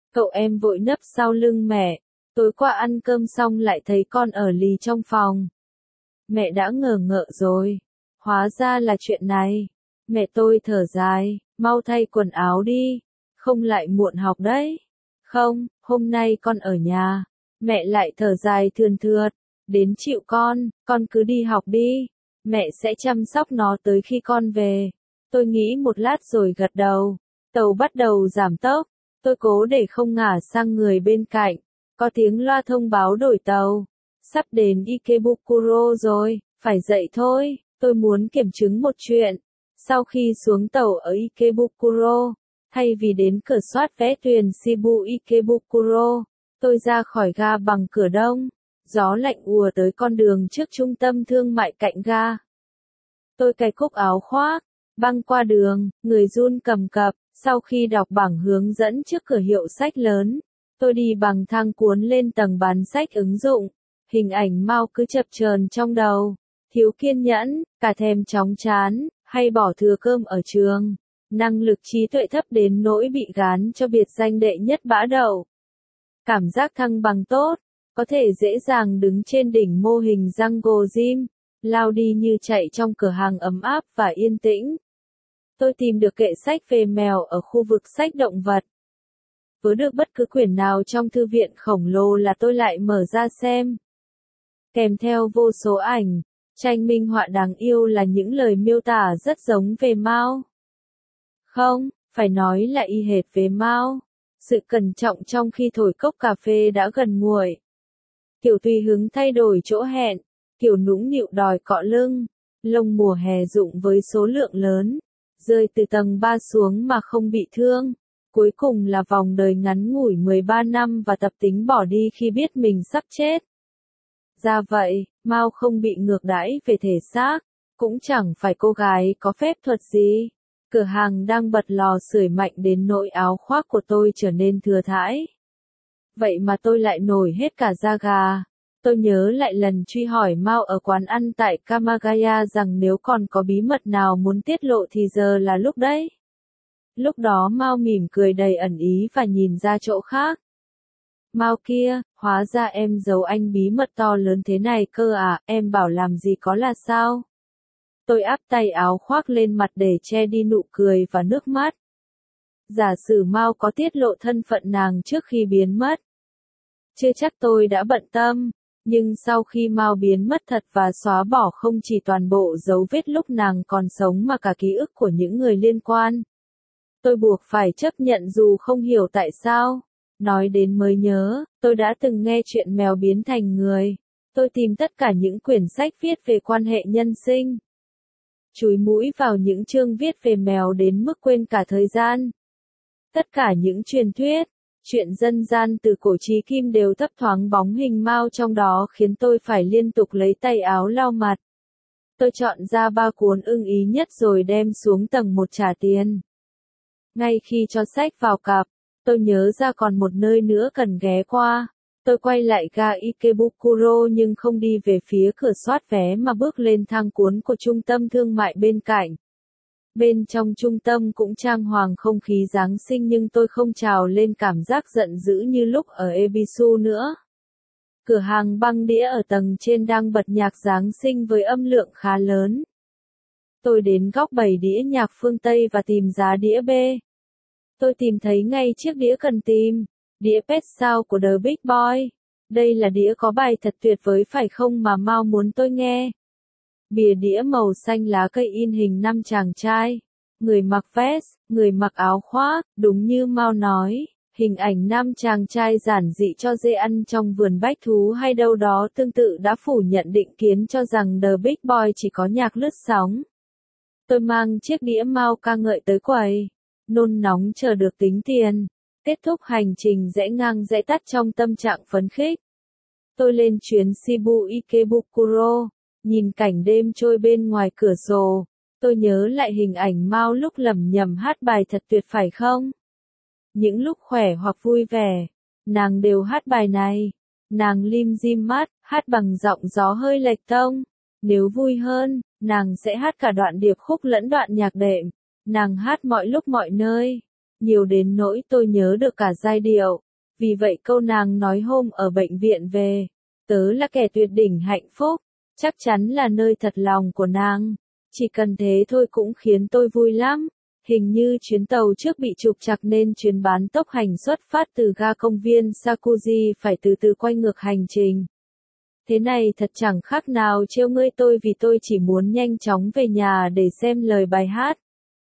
Cậu em vội nấp sau lưng mẹ. Tối qua ăn cơm xong lại thấy con ở lì trong phòng. Mẹ đã ngờ ngợ rồi. Hóa ra là chuyện này. Mẹ tôi thở dài, mau thay quần áo đi. Không lại muộn học đấy. Không, hôm nay con ở nhà. Mẹ lại thở dài thườn thượt. Đến chịu con cứ đi học đi. Mẹ sẽ chăm sóc nó tới khi con về. Tôi nghĩ một lát rồi gật đầu. Tàu bắt đầu giảm tốc. Tôi cố để không ngả sang người bên cạnh. Có tiếng loa thông báo đổi tàu. Sắp đến Ikebukuro rồi, phải dậy thôi. Tôi muốn kiểm chứng một chuyện. Sau khi xuống tàu ở Ikebukuro, thay vì đến cửa soát vé thuyền Shibu Ikebukuro, tôi ra khỏi ga bằng cửa đông. Gió lạnh ùa tới con đường trước trung tâm thương mại cạnh ga. Tôi cài cúc áo khoác, băng qua đường, người run cầm cập. Sau khi đọc bảng hướng dẫn trước cửa hiệu sách lớn, tôi đi bằng thang cuốn lên tầng bán sách ứng dụng. Hình ảnh Mao cứ chập chờn trong đầu. Thiếu kiên nhẫn, cả thèm chóng chán, hay bỏ thừa cơm ở trường. Năng lực trí tuệ thấp đến nỗi bị gán cho biệt danh đệ nhất bã đậu. Cảm giác thăng bằng tốt, có thể dễ dàng đứng trên đỉnh mô hình Jungle Gym, lao đi như chạy trong cửa hàng ấm áp và yên tĩnh. Tôi tìm được kệ sách về mèo ở khu vực sách động vật. Vớ được bất cứ quyển nào trong thư viện khổng lồ là tôi lại mở ra xem. Kèm theo vô số ảnh, tranh minh họa đáng yêu là những lời miêu tả rất giống về Mao. Không, phải nói là y hệt về Mao. Sự cẩn trọng trong khi thổi cốc cà phê đã gần nguội. Kiểu tùy hứng thay đổi chỗ hẹn, kiểu nũng nịu đòi cọ lưng, lông mùa hè rụng với số lượng lớn, rơi từ tầng 3 xuống mà không bị thương. Cuối cùng là vòng đời ngắn ngủi 13 năm và tập tính bỏ đi khi biết mình sắp chết. Ra vậy, Mao không bị ngược đãi về thể xác, cũng chẳng phải cô gái có phép thuật gì. Cửa hàng đang bật lò sưởi mạnh đến nỗi áo khoác của tôi trở nên thừa thãi. Vậy mà tôi lại nổi hết cả da gà. Tôi nhớ lại lần truy hỏi Mao ở quán ăn tại Kamagaya rằng nếu còn có bí mật nào muốn tiết lộ thì giờ là lúc đấy. Lúc đó Mao mỉm cười đầy ẩn ý và nhìn ra chỗ khác. Mao kia, hóa ra em giấu anh bí mật to lớn thế này cơ à, em bảo làm gì có là sao? Tôi áp tay áo khoác lên mặt để che đi nụ cười và nước mắt. Giả sử Mao có tiết lộ thân phận nàng trước khi biến mất. Chưa chắc tôi đã bận tâm, nhưng sau khi Mao biến mất thật và xóa bỏ không chỉ toàn bộ dấu vết lúc nàng còn sống mà cả ký ức của những người liên quan. Tôi buộc phải chấp nhận dù không hiểu tại sao. Nói đến mới nhớ, tôi đã từng nghe chuyện mèo biến thành người. Tôi tìm tất cả những quyển sách viết về quan hệ nhân sinh. Chúi mũi vào những chương viết về mèo đến mức quên cả thời gian. Tất cả những truyền thuyết, chuyện dân gian từ cổ chí kim đều thấp thoáng bóng hình Mao trong đó khiến tôi phải liên tục lấy tay áo lau mặt. Tôi chọn ra 3 cuốn ưng ý nhất rồi đem xuống tầng 1 trả tiền. Ngay khi cho sách vào cặp, tôi nhớ ra còn một nơi nữa cần ghé qua. Tôi quay lại ga Ikebukuro nhưng không đi về phía cửa soát vé mà bước lên thang cuốn của trung tâm thương mại bên cạnh. Bên trong trung tâm cũng trang hoàng không khí Giáng sinh nhưng tôi không trào lên cảm giác giận dữ như lúc ở Ebisu nữa. Cửa hàng băng đĩa ở tầng trên đang bật nhạc Giáng sinh với âm lượng khá lớn. Tôi đến góc bày đĩa nhạc phương Tây và tìm giá đĩa B. Tôi tìm thấy ngay chiếc đĩa cần tìm, đĩa Pet Sounds của The Big Boy. Đây là đĩa có bài thật tuyệt vời phải không mà Mao muốn tôi nghe. Bìa đĩa màu xanh lá cây in hình 5 chàng trai, người mặc vest, người mặc áo khoác, đúng như Mao nói, hình ảnh 5 chàng trai giản dị cho dê ăn trong vườn bách thú hay đâu đó tương tự đã phủ nhận định kiến cho rằng The Big Boy chỉ có nhạc lướt sóng. Tôi mang chiếc đĩa Mao ca ngợi tới quầy, nôn nóng chờ được tính tiền, kết thúc hành trình rẽ ngang rẽ tắt trong tâm trạng phấn khích. Tôi lên chuyến Shibu Ikebukuro. Nhìn cảnh đêm trôi bên ngoài cửa sổ, tôi nhớ lại hình ảnh Mao lúc lẩm nhẩm hát bài thật tuyệt phải không? Những lúc khỏe hoặc vui vẻ, nàng đều hát bài này. Nàng lim dim mắt, hát bằng giọng gió hơi lệch tông. Nếu vui hơn, nàng sẽ hát cả đoạn điệp khúc lẫn đoạn nhạc đệm. Nàng hát mọi lúc mọi nơi. nhiều đến nỗi tôi nhớ được cả giai điệu. Vì vậy câu nàng nói hôm ở bệnh viện về, tớ là kẻ tuyệt đỉnh hạnh phúc, chắc chắn là nơi thật lòng của nàng. Chỉ cần thế thôi cũng khiến tôi vui lắm. Hình như chuyến tàu trước bị trục trặc nên chuyến bán tốc hành xuất phát từ ga công viên Sakuji phải từ từ quay ngược hành trình. Thế này thật chẳng khác nào trêu ngươi tôi vì tôi chỉ muốn nhanh chóng về nhà để xem lời bài hát.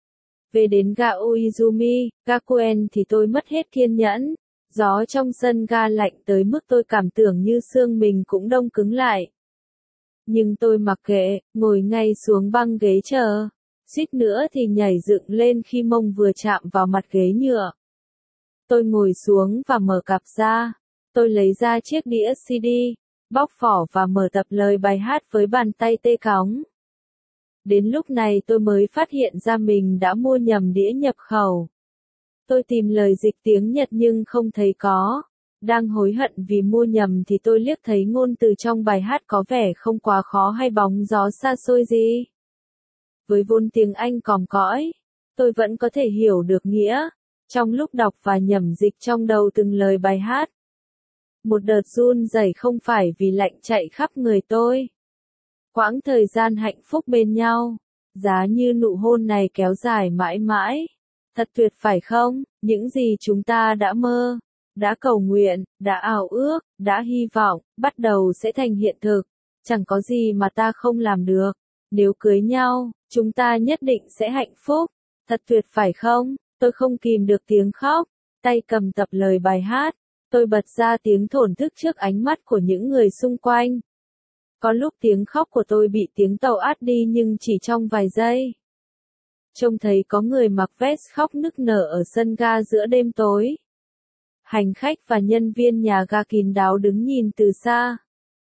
Về đến ga Uizumi, Gakuen thì tôi mất hết kiên nhẫn. Gió trong sân ga lạnh tới mức tôi cảm tưởng như xương mình cũng đông cứng lại. Nhưng tôi mặc kệ, ngồi ngay xuống băng ghế chờ. Suýt nữa thì nhảy dựng lên khi mông vừa chạm vào mặt ghế nhựa. Tôi ngồi xuống và mở cặp ra. Tôi lấy ra chiếc đĩa CD, bóc vỏ và mở tập lời bài hát với bàn tay tê cóng. Đến lúc này tôi mới phát hiện ra mình đã mua nhầm đĩa nhập khẩu. Tôi tìm lời dịch tiếng Nhật nhưng không thấy có. Đang hối hận vì mua nhầm thì tôi liếc thấy ngôn từ trong bài hát có vẻ không quá khó hay bóng gió xa xôi gì. Với vốn tiếng Anh còm cõi, tôi vẫn có thể hiểu được nghĩa, trong lúc đọc và nhẩm dịch trong đầu từng lời bài hát. Một đợt run rẩy không phải vì lạnh chạy khắp người tôi. Quãng thời gian hạnh phúc bên nhau, giá như nụ hôn này kéo dài mãi mãi. Thật tuyệt phải không, những gì chúng ta đã mơ, đã cầu nguyện, đã ao ước, đã hy vọng, bắt đầu sẽ thành hiện thực. Chẳng có gì mà ta không làm được. Nếu cưới nhau, chúng ta nhất định sẽ hạnh phúc. Thật tuyệt phải không? Tôi không kìm được tiếng khóc. Tay cầm tập lời bài hát. Tôi bật ra tiếng thổn thức trước ánh mắt của những người xung quanh. Có lúc tiếng khóc của tôi bị tiếng tàu át đi nhưng chỉ trong vài giây. Trông thấy có người mặc vest khóc nức nở ở sân ga giữa đêm tối. Hành khách và nhân viên nhà ga kín đáo đứng nhìn từ xa.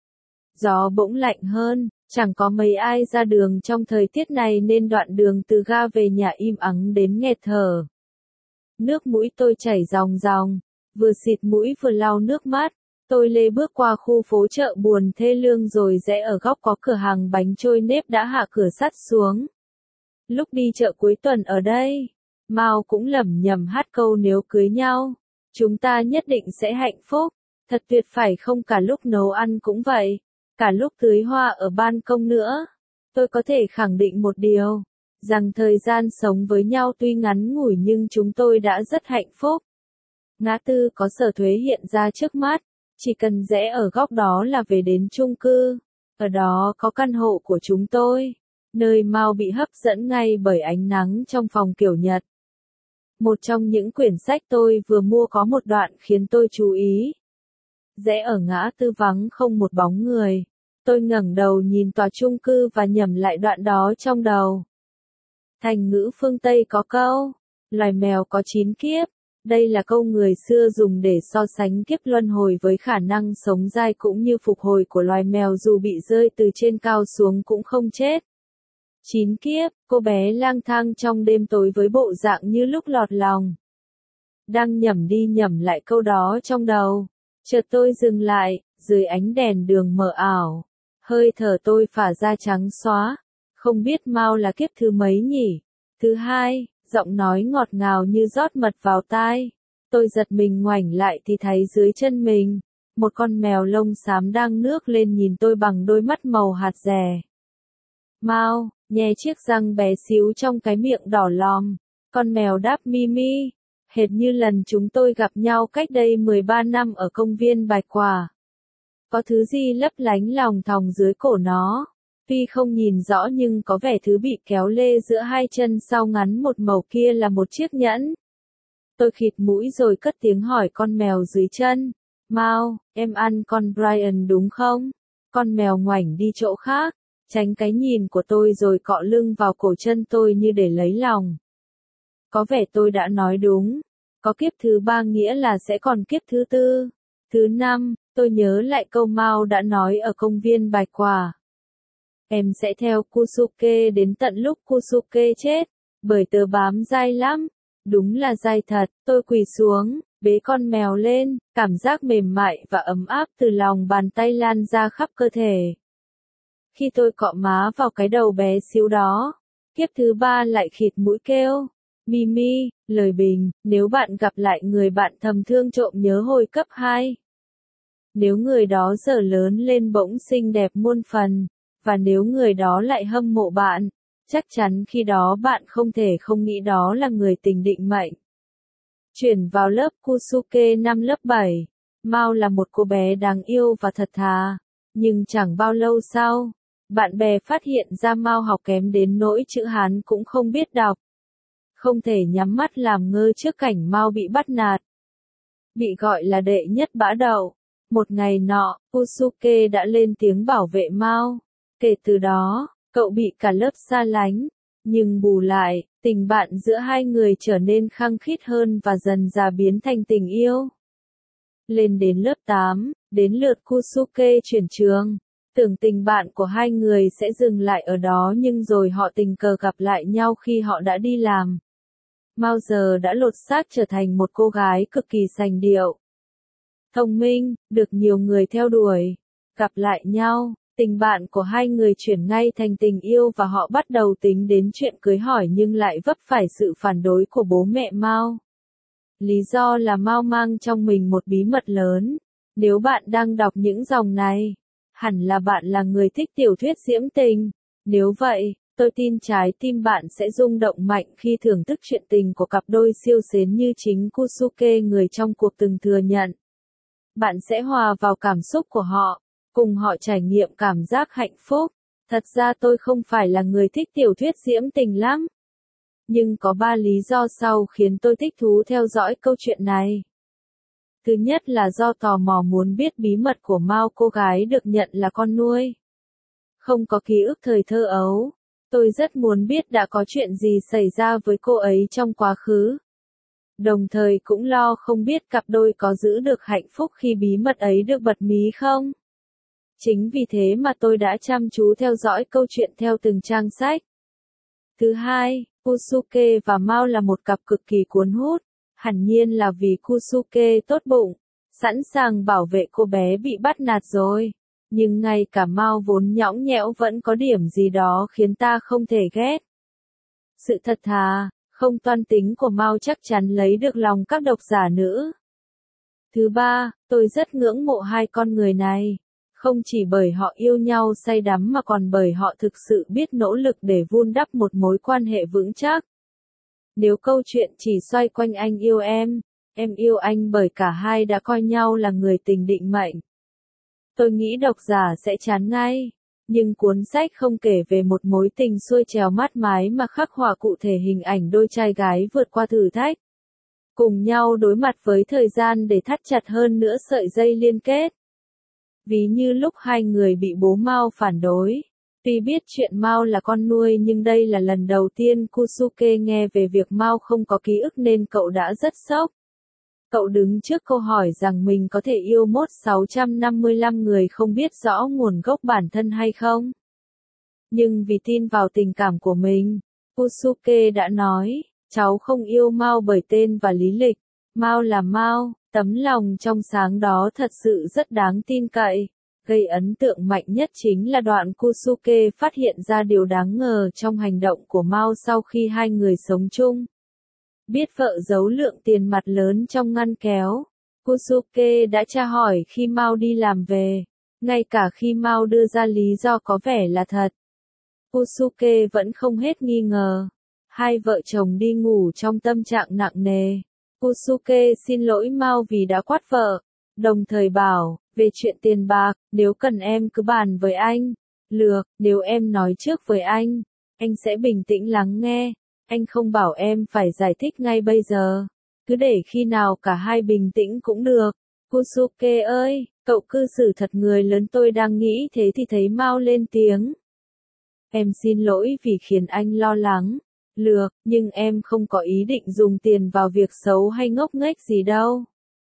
Gió bỗng lạnh hơn, chẳng có mấy ai ra đường trong thời tiết này nên đoạn đường từ ga về nhà im ắng đến nghẹt thở. Nước mũi tôi chảy ròng ròng, vừa xịt mũi vừa lau nước mắt. Tôi lê bước qua khu phố chợ buồn thê lương rồi rẽ ở góc có cửa hàng bánh trôi nếp đã hạ cửa sắt xuống. Lúc đi chợ cuối tuần ở đây, Mao cũng lẩm nhẩm hát câu nếu cưới nhau, chúng ta nhất định sẽ hạnh phúc. Thật tuyệt phải không, cả lúc nấu ăn cũng vậy, cả lúc tưới hoa ở ban công nữa. Tôi có thể khẳng định một điều, rằng thời gian sống với nhau tuy ngắn ngủi nhưng chúng tôi đã rất hạnh phúc. Ngã tư có Sở Thuế hiện ra trước mắt, chỉ cần rẽ ở góc đó là về đến chung cư. Ở đó có căn hộ của chúng tôi, nơi Mao bị hấp dẫn ngay bởi ánh nắng trong phòng kiểu Nhật. Một trong những quyển sách tôi vừa mua có một đoạn khiến tôi chú ý. Rẽ ở ngã tư vắng không một bóng người. Tôi ngẩng đầu nhìn tòa chung cư và nhẩm lại đoạn đó trong đầu. Thành ngữ phương Tây có câu, loài mèo có 9 kiếp. Đây là câu người xưa dùng để so sánh kiếp luân hồi với khả năng sống dai cũng như phục hồi của loài mèo dù bị rơi từ trên cao xuống cũng không chết. 9 kiếp, cô bé lang thang trong đêm tối với bộ dạng như lúc lọt lòng. Đang nhẩm đi nhẩm lại câu đó trong đầu. Chợt tôi dừng lại, dưới ánh đèn đường mờ ảo. Hơi thở tôi phả ra trắng xóa. Không biết Mao là kiếp thứ mấy nhỉ? Thứ hai, giọng nói ngọt ngào như rót mật vào tai. Tôi giật mình ngoảnh lại thì thấy dưới chân mình, một con mèo lông xám đang nước lên nhìn tôi bằng đôi mắt màu hạt dẻ. Mao, nhè chiếc răng bé xíu trong cái miệng đỏ lòm. Con mèo đáp mi mi, hệt như lần chúng tôi gặp nhau cách đây 13 năm ở công viên Bạch Quả. Có thứ gì lấp lánh lòng thòng dưới cổ nó. Tuy không nhìn rõ nhưng có vẻ thứ bị kéo lê giữa hai chân sau ngắn một màu kia là một chiếc nhẫn. Tôi khịt mũi rồi cất tiếng hỏi con mèo dưới chân. Mao, em ăn con Brian đúng không? Con mèo ngoảnh đi chỗ khác, tránh cái nhìn của tôi rồi cọ lưng vào cổ chân tôi như để lấy lòng. Có vẻ tôi đã nói đúng. Có kiếp thứ ba nghĩa là sẽ còn kiếp thứ tư. Thứ năm, tôi nhớ lại câu Mao đã nói ở công viên Bạch Quả. Em sẽ theo Kusuke đến tận lúc Kusuke chết, bởi tớ bám dai lắm. Đúng là dai thật, tôi quỳ xuống, bế con mèo lên, cảm giác mềm mại và ấm áp từ lòng bàn tay lan ra khắp cơ thể. Khi tôi cọ má vào cái đầu bé xíu đó, kiếp thứ ba lại khịt mũi kêu. Mimi, lời bình, nếu bạn gặp lại người bạn thầm thương trộm nhớ hồi cấp 2. Nếu người đó giờ lớn lên bỗng xinh đẹp muôn phần, và nếu người đó lại hâm mộ bạn, chắc chắn khi đó bạn không thể không nghĩ đó là người tình định mệnh. Chuyển vào lớp Kusuke năm lớp 7, Mao là một cô bé đáng yêu và thật thà, nhưng chẳng bao lâu sau, bạn bè phát hiện ra Mao học kém đến nỗi chữ Hán cũng không biết đọc. Không thể nhắm mắt làm ngơ trước cảnh Mao bị bắt nạt. Bị gọi là đệ nhất bã đậu. Một ngày nọ, Kusuke đã lên tiếng bảo vệ Mao. Kể từ đó, cậu bị cả lớp xa lánh. Nhưng bù lại, tình bạn giữa hai người trở nên khăng khít hơn và dần dà biến thành tình yêu. Lên đến lớp 8, đến lượt Kusuke chuyển trường. Tưởng tình bạn của hai người sẽ dừng lại ở đó nhưng rồi họ tình cờ gặp lại nhau khi họ đã đi làm. Mao giờ đã lột xác trở thành một cô gái cực kỳ sành điệu. Thông minh, được nhiều người theo đuổi. Gặp lại nhau, tình bạn của hai người chuyển ngay thành tình yêu và họ bắt đầu tính đến chuyện cưới hỏi nhưng lại vấp phải sự phản đối của bố mẹ Mao. Lý do là Mao mang trong mình một bí mật lớn. Nếu bạn đang đọc những dòng này, hẳn là bạn là người thích tiểu thuyết diễm tình. Nếu vậy, tôi tin trái tim bạn sẽ rung động mạnh khi thưởng thức chuyện tình của cặp đôi siêu xến như chính Kusuke người trong cuộc từng thừa nhận. Bạn sẽ hòa vào cảm xúc của họ, cùng họ trải nghiệm cảm giác hạnh phúc. Thật ra tôi không phải là người thích tiểu thuyết diễm tình lắm. Nhưng có 3 lý do sau khiến tôi thích thú theo dõi câu chuyện này. Thứ nhất là do tò mò muốn biết bí mật của Mao, cô gái được nhận là con nuôi. Không có ký ức thời thơ ấu. Tôi rất muốn biết đã có chuyện gì xảy ra với cô ấy trong quá khứ. Đồng thời cũng lo không biết cặp đôi có giữ được hạnh phúc khi bí mật ấy được bật mí không. Chính vì thế mà tôi đã chăm chú theo dõi câu chuyện theo từng trang sách. Thứ hai, Kusuke và Mao là một cặp cực kỳ cuốn hút. Hẳn nhiên là vì Kusuke tốt bụng, sẵn sàng bảo vệ cô bé bị bắt nạt rồi. Nhưng ngay cả Mao vốn nhõng nhẽo vẫn có điểm gì đó khiến ta không thể ghét. Sự thật thà, không toan tính của Mao chắc chắn lấy được lòng các độc giả nữ. Thứ ba, tôi rất ngưỡng mộ hai con người này. Không chỉ bởi họ yêu nhau say đắm mà còn bởi họ thực sự biết nỗ lực để vun đắp một mối quan hệ vững chắc. Nếu câu chuyện chỉ xoay quanh anh yêu em yêu anh bởi cả hai đã coi nhau là người tình định mệnh, tôi nghĩ độc giả sẽ chán ngay. Nhưng cuốn sách không kể về một mối tình xuôi trèo mát mái mà khắc họa cụ thể hình ảnh đôi trai gái vượt qua thử thách, cùng nhau đối mặt với thời gian để thắt chặt hơn nữa sợi dây liên kết. Ví như lúc hai người bị bố Mao phản đối. Tuy biết chuyện Mao là con nuôi nhưng đây là lần đầu tiên Kusuke nghe về việc Mao không có ký ức nên cậu đã rất sốc. Cậu đứng trước câu hỏi rằng mình có thể yêu mốt 655 người không biết rõ nguồn gốc bản thân hay không. Nhưng vì tin vào tình cảm của mình, Kusuke đã nói, cháu không yêu Mao bởi tên và lý lịch. Mao là Mao, tấm lòng trong sáng đó thật sự rất đáng tin cậy. Gây ấn tượng mạnh nhất chính là đoạn Kusuke phát hiện ra điều đáng ngờ trong hành động của Mao sau khi hai người sống chung. Biết vợ giấu lượng tiền mặt lớn trong ngăn kéo, Kusuke đã tra hỏi khi Mao đi làm về, ngay cả khi Mao đưa ra lý do có vẻ là thật. Kusuke vẫn không hết nghi ngờ. Hai vợ chồng đi ngủ trong tâm trạng nặng nề. Kusuke xin lỗi Mao vì đã quát vợ, đồng thời bảo, về chuyện tiền bạc, nếu cần em cứ bàn với anh. Lược, nếu em nói trước với anh sẽ bình tĩnh lắng nghe. Anh không bảo em phải giải thích ngay bây giờ. Cứ để khi nào cả hai bình tĩnh cũng được. Kusuke ơi, cậu cư xử thật người lớn, tôi đang nghĩ thế thì thấy Mao lên tiếng. Em xin lỗi vì khiến anh lo lắng. Lược, nhưng em không có ý định dùng tiền vào việc xấu hay ngốc nghếch gì đâu.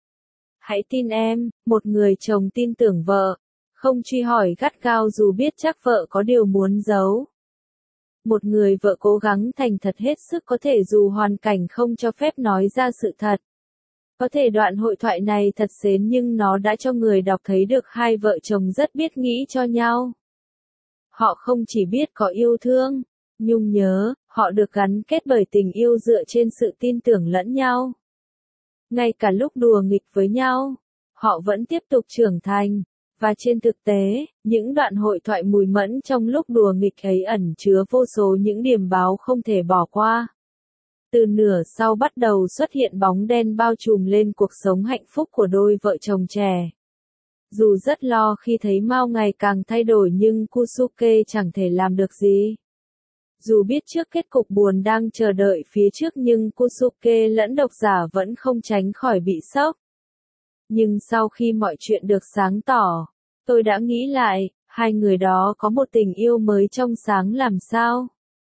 Hãy tin em, một người chồng tin tưởng vợ, không truy hỏi gắt gao dù biết chắc vợ có điều muốn giấu. Một người vợ cố gắng thành thật hết sức có thể dù hoàn cảnh không cho phép nói ra sự thật. Có thể đoạn hội thoại này thật xến nhưng nó đã cho người đọc thấy được hai vợ chồng rất biết nghĩ cho nhau. Họ không chỉ biết có yêu thương, nhung nhớ, Họ được gắn kết bởi tình yêu dựa trên sự tin tưởng lẫn nhau. Ngay cả lúc đùa nghịch với nhau, họ vẫn tiếp tục trưởng thành. Và trên thực tế, những đoạn hội thoại mùi mẫn trong lúc đùa nghịch ấy ẩn chứa vô số những điểm báo không thể bỏ qua. Từ nửa sau bắt đầu xuất hiện bóng đen bao trùm lên cuộc sống hạnh phúc của đôi vợ chồng trẻ. Dù rất lo khi thấy Mao ngày càng thay đổi nhưng Kusuke chẳng thể làm được gì. Dù biết trước kết cục buồn đang chờ đợi phía trước nhưng Kusuke lẫn độc giả vẫn không tránh khỏi bị sốc. Nhưng sau khi mọi chuyện được sáng tỏ, tôi đã nghĩ lại, hai người đó có một tình yêu mới trong sáng làm sao?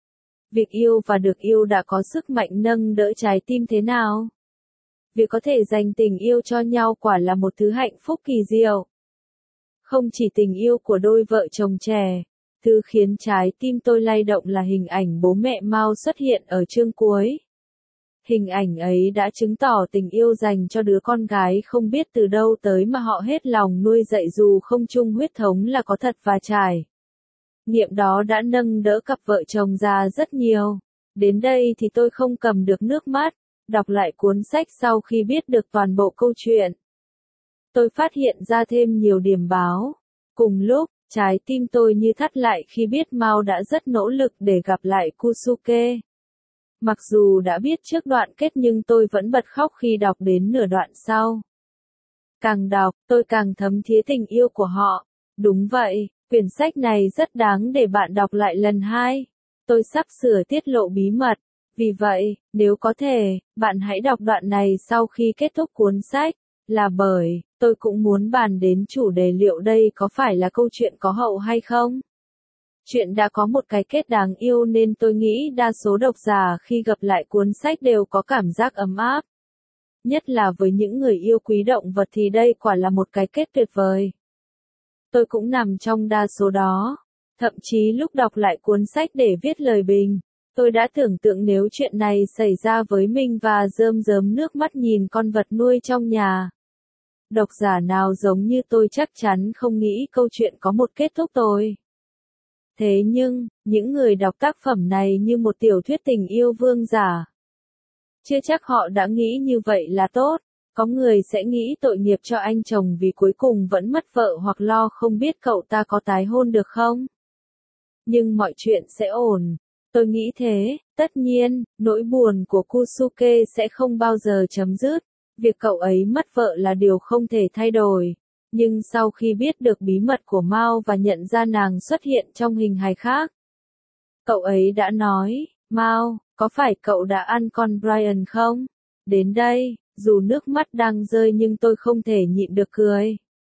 Việc yêu và được yêu đã có sức mạnh nâng đỡ trái tim thế nào? Việc có thể dành tình yêu cho nhau quả là một thứ hạnh phúc kỳ diệu. Không chỉ tình yêu của đôi vợ chồng trẻ, thứ khiến trái tim tôi lay động là hình ảnh bố mẹ Mao xuất hiện ở chương cuối. Hình ảnh ấy đã chứng tỏ tình yêu dành cho đứa con gái không biết từ đâu tới mà họ hết lòng nuôi dạy dù không chung huyết thống là có thật và trải. Nghiệm đó đã nâng đỡ cặp vợ chồng già rất nhiều. Đến đây thì tôi không cầm được nước mắt, đọc lại cuốn sách sau khi biết được toàn bộ câu chuyện. Tôi phát hiện ra thêm nhiều điểm báo. Cùng lúc, trái tim tôi như thắt lại khi biết Mao đã rất nỗ lực để gặp lại Kusuke. Mặc dù đã biết trước đoạn kết nhưng tôi vẫn bật khóc khi đọc đến nửa đoạn sau. Càng đọc, tôi càng thấm thía tình yêu của họ. Đúng vậy, quyển sách này rất đáng để bạn đọc lại lần hai. Tôi sắp sửa tiết lộ bí mật. Vì vậy, nếu có thể, bạn hãy đọc đoạn này sau khi kết thúc cuốn sách. Là bởi, tôi cũng muốn bàn đến chủ đề liệu đây có phải là câu chuyện có hậu hay không. Chuyện đã có một cái kết đáng yêu nên tôi nghĩ đa số độc giả khi gặp lại cuốn sách đều có cảm giác ấm áp. Nhất là với những người yêu quý động vật thì đây quả là một cái kết tuyệt vời. Tôi cũng nằm trong đa số đó. Thậm chí lúc đọc lại cuốn sách để viết lời bình, tôi đã tưởng tượng nếu chuyện này xảy ra với mình và rơm rớm nước mắt nhìn con vật nuôi trong nhà. Độc giả nào giống như tôi chắc chắn không nghĩ câu chuyện có một kết thúc tồi. Thế nhưng, những người đọc tác phẩm này như một tiểu thuyết tình yêu vương giả. Chưa chắc họ đã nghĩ như vậy là tốt. Có người sẽ nghĩ tội nghiệp cho anh chồng vì cuối cùng vẫn mất vợ hoặc lo không biết cậu ta có tái hôn được không. Nhưng mọi chuyện sẽ ổn. Tôi nghĩ thế, tất nhiên, nỗi buồn của Kusuke sẽ không bao giờ chấm dứt. Việc cậu ấy mất vợ là điều không thể thay đổi. Nhưng sau khi biết được bí mật của Mao và nhận ra nàng xuất hiện trong hình hài khác, cậu ấy đã nói, Mao, có phải cậu đã ăn con Brian không? Đến đây, dù nước mắt đang rơi nhưng tôi không thể nhịn được cười.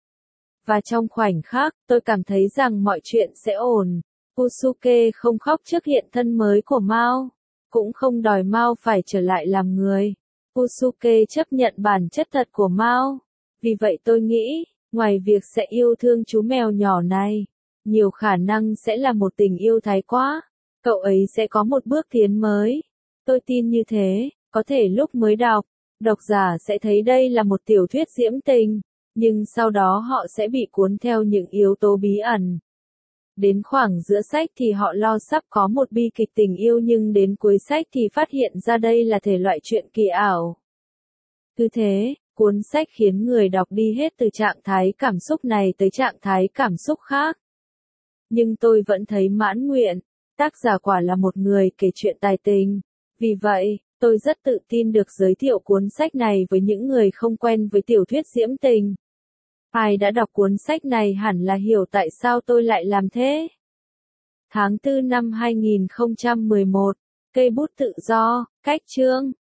Và trong khoảnh khắc, tôi cảm thấy rằng mọi chuyện sẽ ổn. Kusuke không khóc trước hiện thân mới của Mao, cũng không đòi Mao phải trở lại làm người. Kusuke chấp nhận bản chất thật của Mao. Vì vậy tôi nghĩ, ngoài việc sẽ yêu thương chú mèo nhỏ này, nhiều khả năng sẽ là một tình yêu thái quá. Cậu ấy sẽ có một bước tiến mới. Tôi tin như thế, có thể lúc mới đọc, độc giả sẽ thấy đây là một tiểu thuyết diễm tình, nhưng sau đó họ sẽ bị cuốn theo những yếu tố bí ẩn. Đến khoảng giữa sách thì họ lo sắp có một bi kịch tình yêu nhưng đến cuối sách thì phát hiện ra đây là thể loại truyện kỳ ảo. Cứ thế, cuốn sách khiến người đọc đi hết từ trạng thái cảm xúc này tới trạng thái cảm xúc khác. Nhưng tôi vẫn thấy mãn nguyện, tác giả quả là một người kể chuyện tài tình. Vì vậy, tôi rất tự tin được giới thiệu cuốn sách này với những người không quen với tiểu thuyết diễm tình. Ai đã đọc cuốn sách này hẳn là hiểu tại sao tôi lại làm thế. Tháng 4 năm 2011, Cây bút tự do, cách chương.